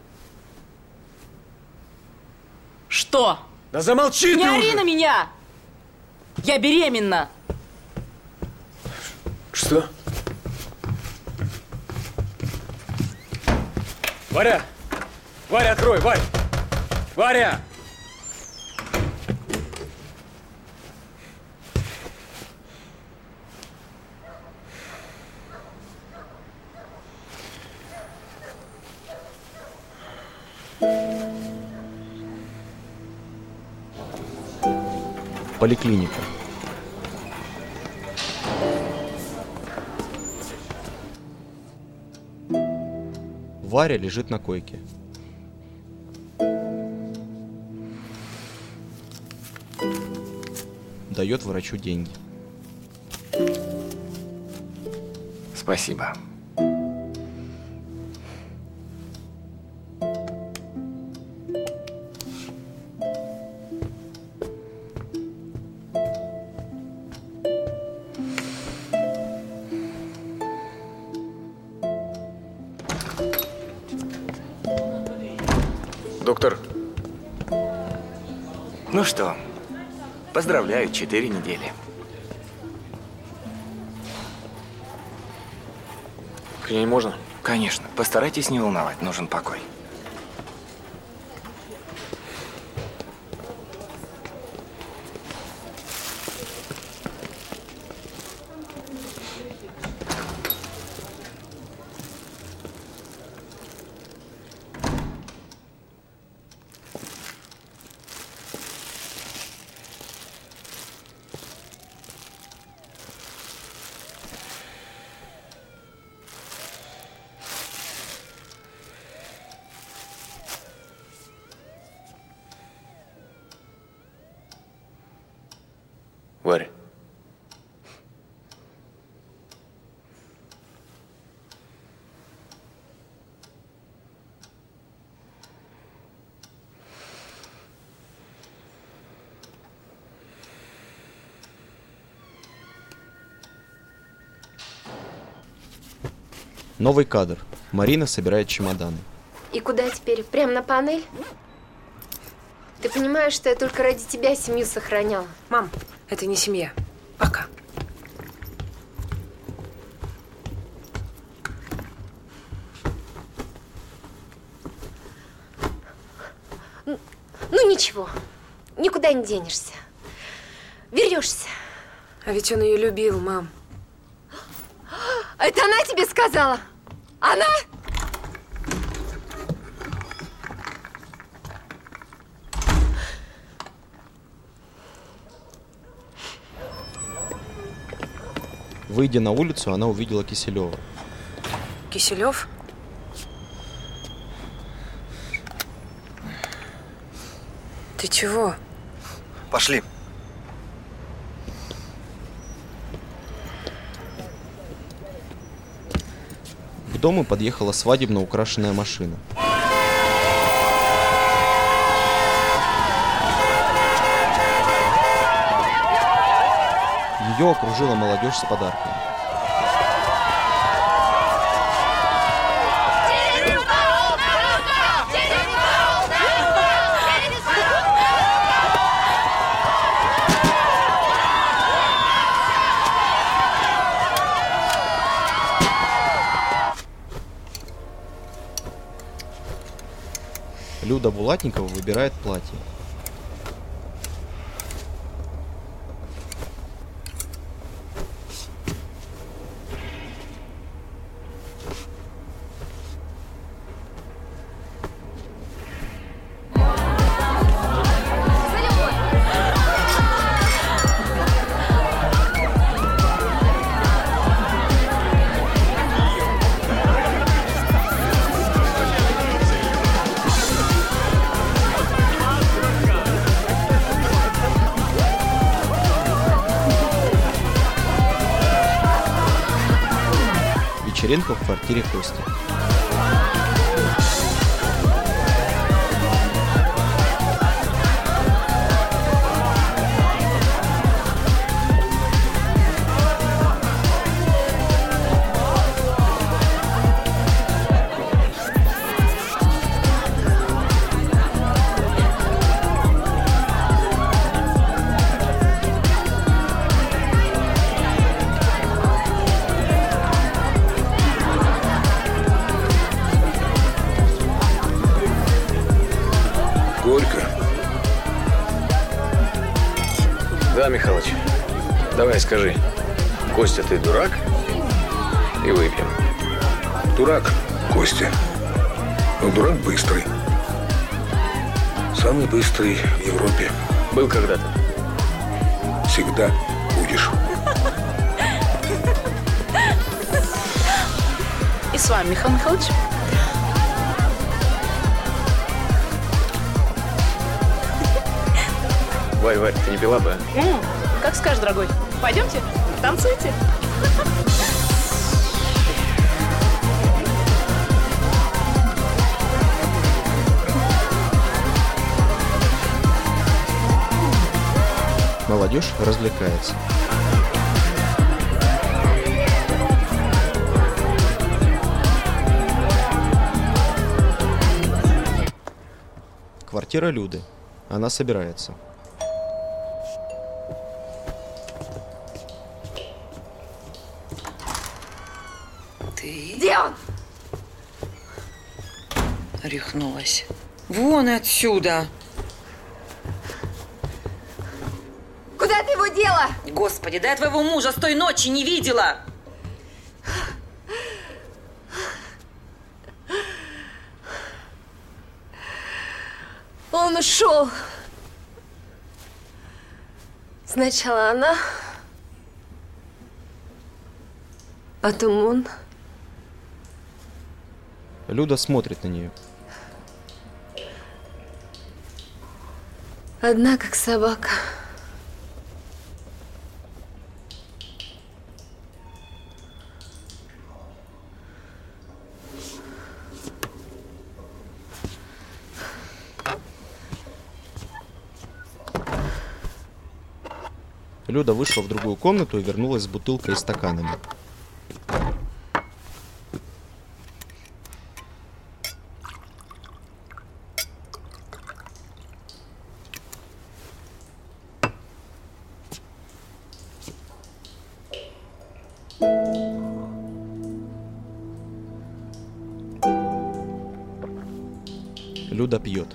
Что? Да замолчи Не ты ори уже! на меня! Я беременна! Что? Варя! Варя, открой! Варя! Варя! Поликлиника. Варя лежит на койке. Дает врачу деньги. Спасибо. Доктор. Ну что, поздравляю, четыре недели. К ней можно? Конечно. Постарайтесь не волновать, нужен покой. Варя. Новый кадр. Марина собирает чемоданы. И куда теперь? Прям на панель? Ты понимаешь, что я только ради тебя семью сохраняла? Мам, это не семья. Пока. Ну ничего, никуда не денешься. Вернешься. А ведь он ее любил, мам. Это она тебе сказала? Она? Выйдя на улицу, она увидела Киселева. Киселев? Ты чего? Пошли. К дому подъехала свадебно украшенная машина. Ее окружила молодежь с подарками. Люда Булатникова выбирает платье. Вечеринка в квартире Кости. Да, Михалыч, давай скажи, Костя, ты дурак? И выпьем. Дурак, Костя. Но дурак быстрый. Самый быстрый в Европе. Был когда-то. Всегда будешь. И с вами, Михаил Михайлович. Варь, Варь, ты не пила бы, а? М-м, как скажешь, дорогой. Пойдемте, танцуйте. Молодежь развлекается. Квартира Люды. Она собирается. Ты? Где он? Рехнулась. Вон отсюда. Куда ты его дела? Господи, да я твоего мужа с той ночи не видела. Он ушел. Сначала она, потом он. Люда смотрит на нее. Одна как собака. Люда вышла в другую комнату и вернулась с бутылкой и стаканами. Люда пьет.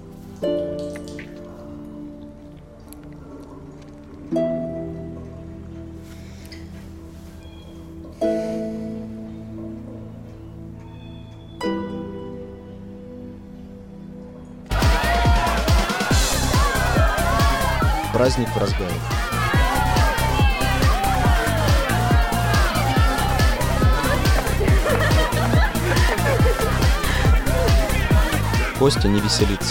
Праздник в разгаре. Костя не веселится.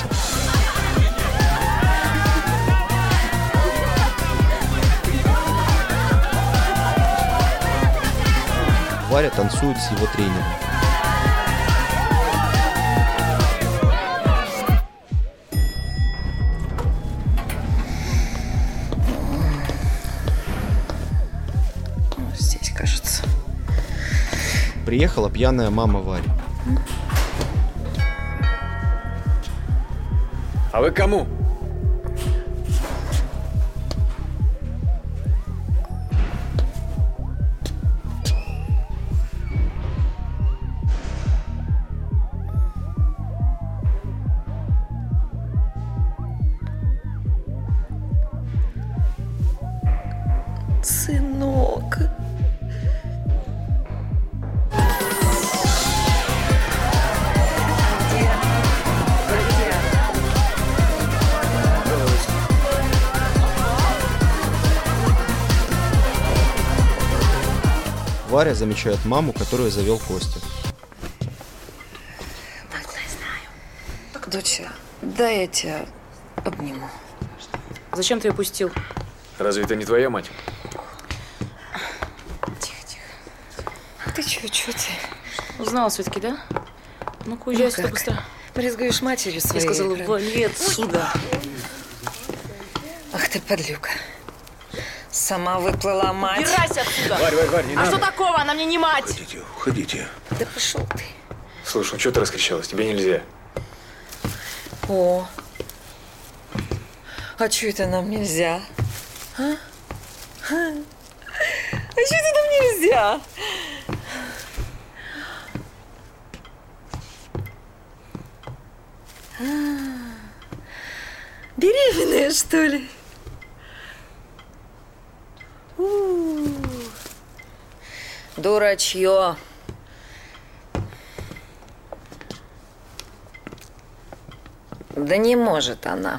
Варя танцует с его тренером. Здесь, кажется. Приехала пьяная мама Вари. А вы кому? Сынок. Варя замечает маму, которую завел Костя. Доча, дай я тебя обниму. Зачем ты ее пустил? Разве это не твоя мать? Ты чё, чё ты? Узнала все-таки, да? Ну-ка, уезжай Ну сюда как? быстро. Брезгуешь матерью своей. Я сказала, правда? вали отсюда. Ах ты, подлюка. Сама выплыла мать. Убирайся отсюда. Варь, Варь, Варь, не а надо. что такого? Она мне не мать. Уходите, уходите. Да пошел ты. Слушай, ну что ты раскричалась? Тебе нельзя. О. А чё это нам нельзя? А? А, а чё это нам нельзя? А, беременная, что ли? У-у-у. Дурачье. Да не может она.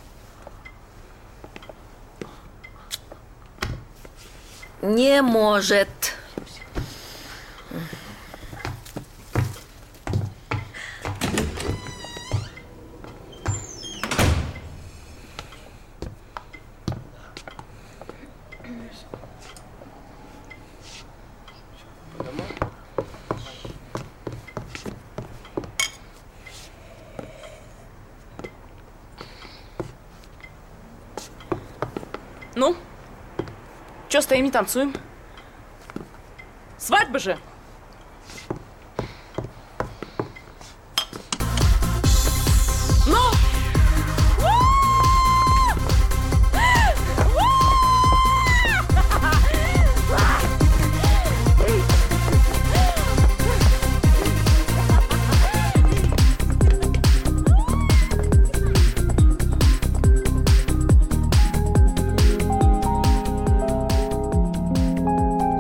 Не может. Ну? Чё стоим, не танцуем? Свадьба же! Ну!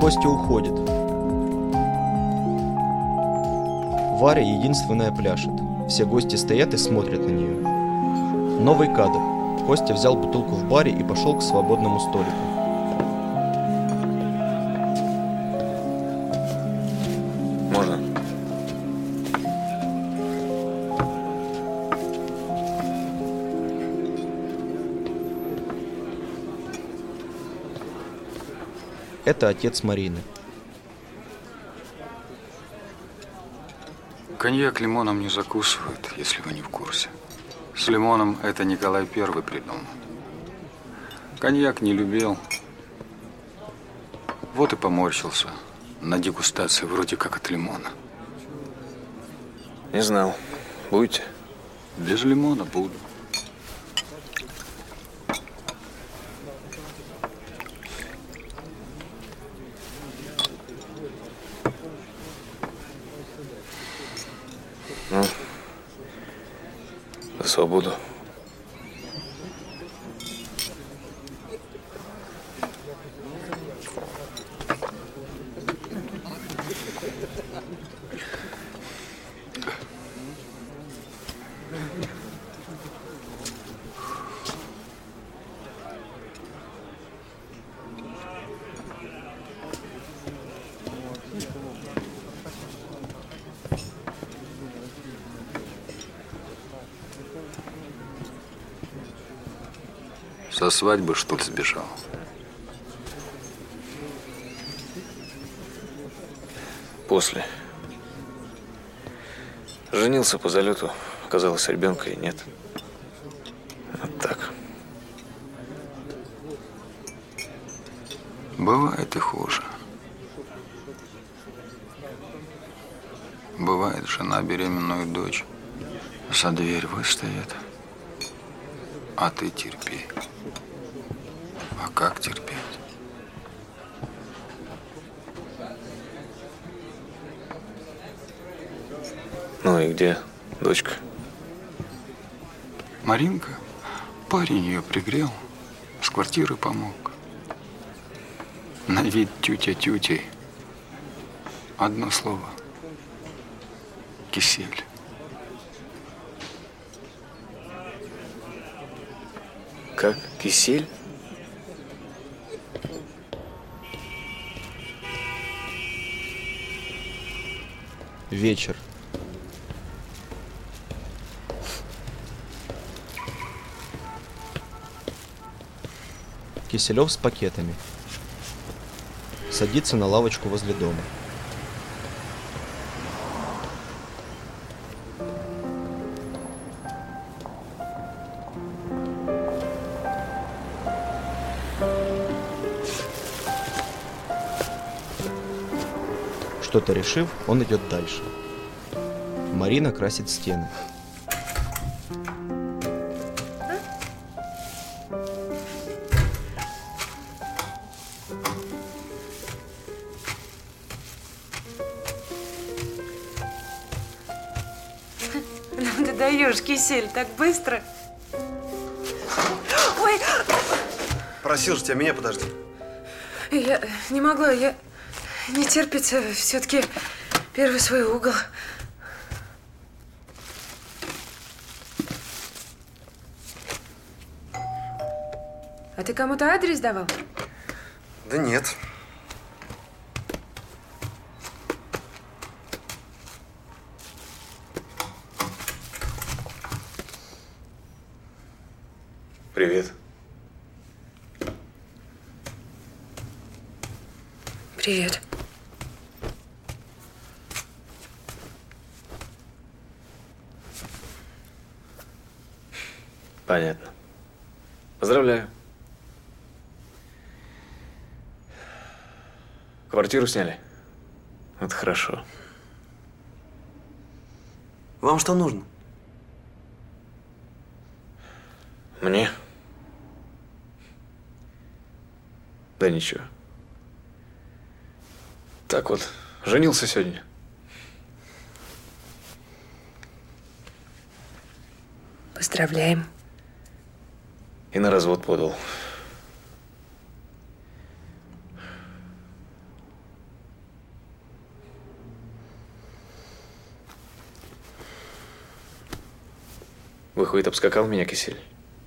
Костя уходит. Варя единственная пляшет. Все гости стоят и смотрят на нее. Новый кадр. Костя взял бутылку в баре и пошел к свободному столику. Можно? Это отец Марины. Коньяк лимоном не закусывают, если вы не в курсе. С лимоном это Николай Первый придумал. Коньяк не любил. Вот и поморщился на дегустации вроде как от лимона. Не знал. Будете? Без лимона буду. Ну, за свободу. Со свадьбы, что ли, сбежал? После. Женился по залету. Оказалось, ребенка и нет. Вот так. Бывает и хуже. Бывает, жена беременную дочь за дверь выставит, а ты терпи. А как терпеть? Ну и где дочка? Маринка, парень ее пригрел, с квартиры помог. На вид тютя-тютей. Одно слово. Кисель. Как? Кисель? Вечер. Киселев с пакетами. Садится на лавочку возле дома. Что-то решив, он идет дальше. Марина красит стены. Ну ты даешь, Кисель, так быстро. Ой! Просил же тебя, меня подожди. Я не могла, я не терпится все-таки первый свой угол. А ты кому-то адрес давал? Да нет. Привет. Привет. Понятно. Поздравляю. Квартиру сняли? Это хорошо. Вам что нужно? Мне? Да ничего. Так вот, женился сегодня. Поздравляем. И на развод подал. Выходит, обскакал меня Кисель.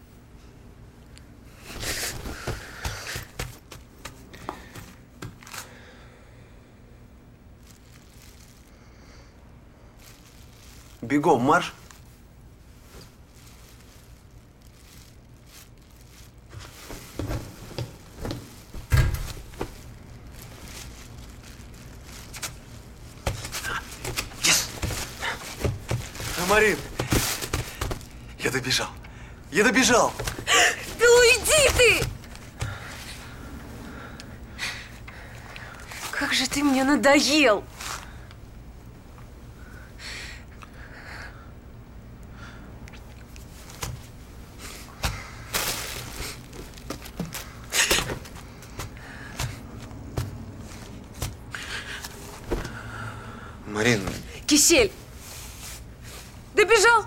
Бегом, марш! Yes. Марин, я добежал. Я добежал. Да уйди ты! Как же ты мне надоел! Марин. Кисель! Добежал?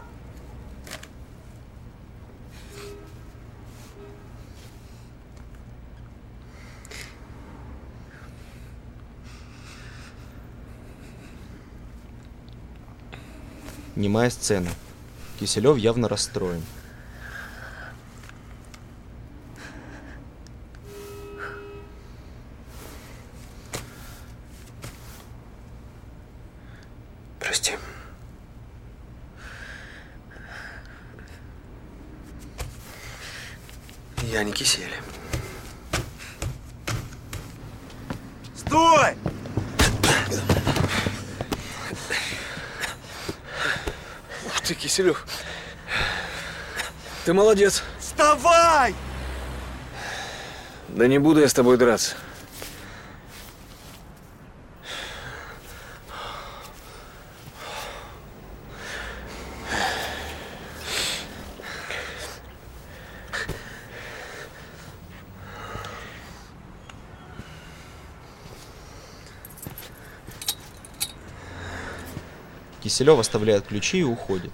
Немая сцена. Киселев явно расстроен. Прости. Я не Кисель. Стой! Ух ты, Киселев. Ты молодец. Вставай! Да не буду я с тобой драться. Киселев оставляет ключи и уходит.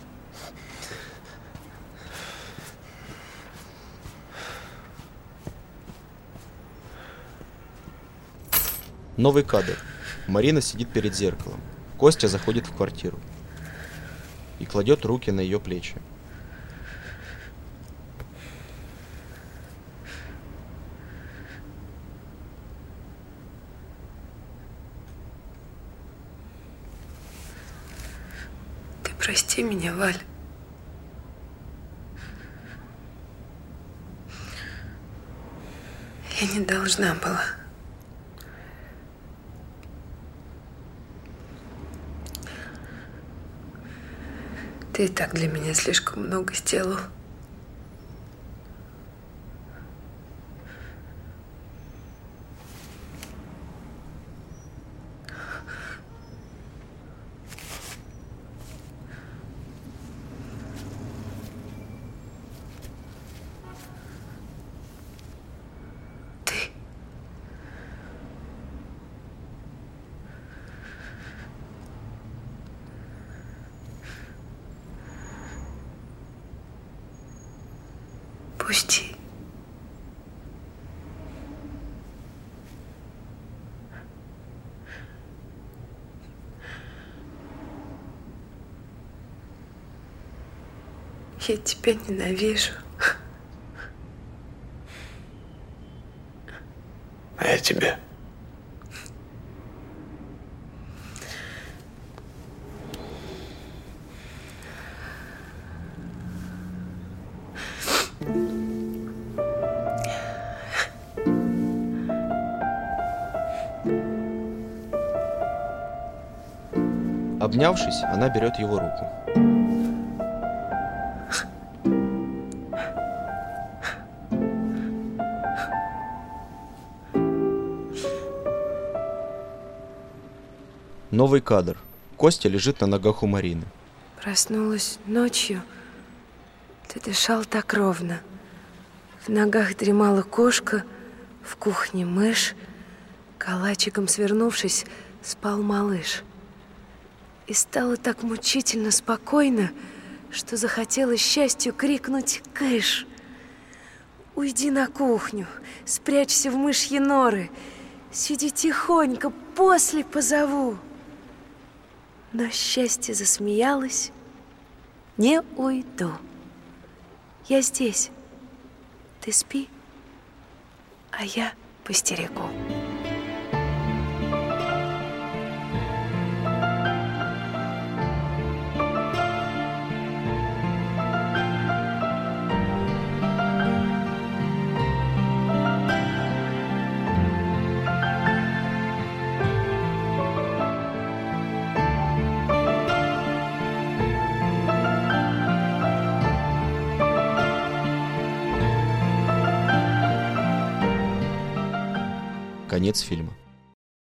Новый кадр. Марина сидит перед зеркалом. Костя заходит в квартиру и кладет руки на ее плечи. Прости меня, Валь. Я не должна была. Ты и так для меня слишком много сделал. Пусти. Я тебя ненавижу. А я тебя. Обнявшись, она берет его руку. Новый кадр. Костя лежит на ногах у Марины. Проснулась ночью. Ты дышал так ровно. В ногах дремала кошка, в кухне мышь. Калачиком свернувшись, спал малыш. И стало так мучительно спокойно, что захотелось счастью крикнуть «Кыш!». Уйди на кухню, спрячься в мышьи норы, сиди тихонько, после позову. Но счастье засмеялось не уйду. Я здесь. Ты спи, а я постерегу. Конец фильма.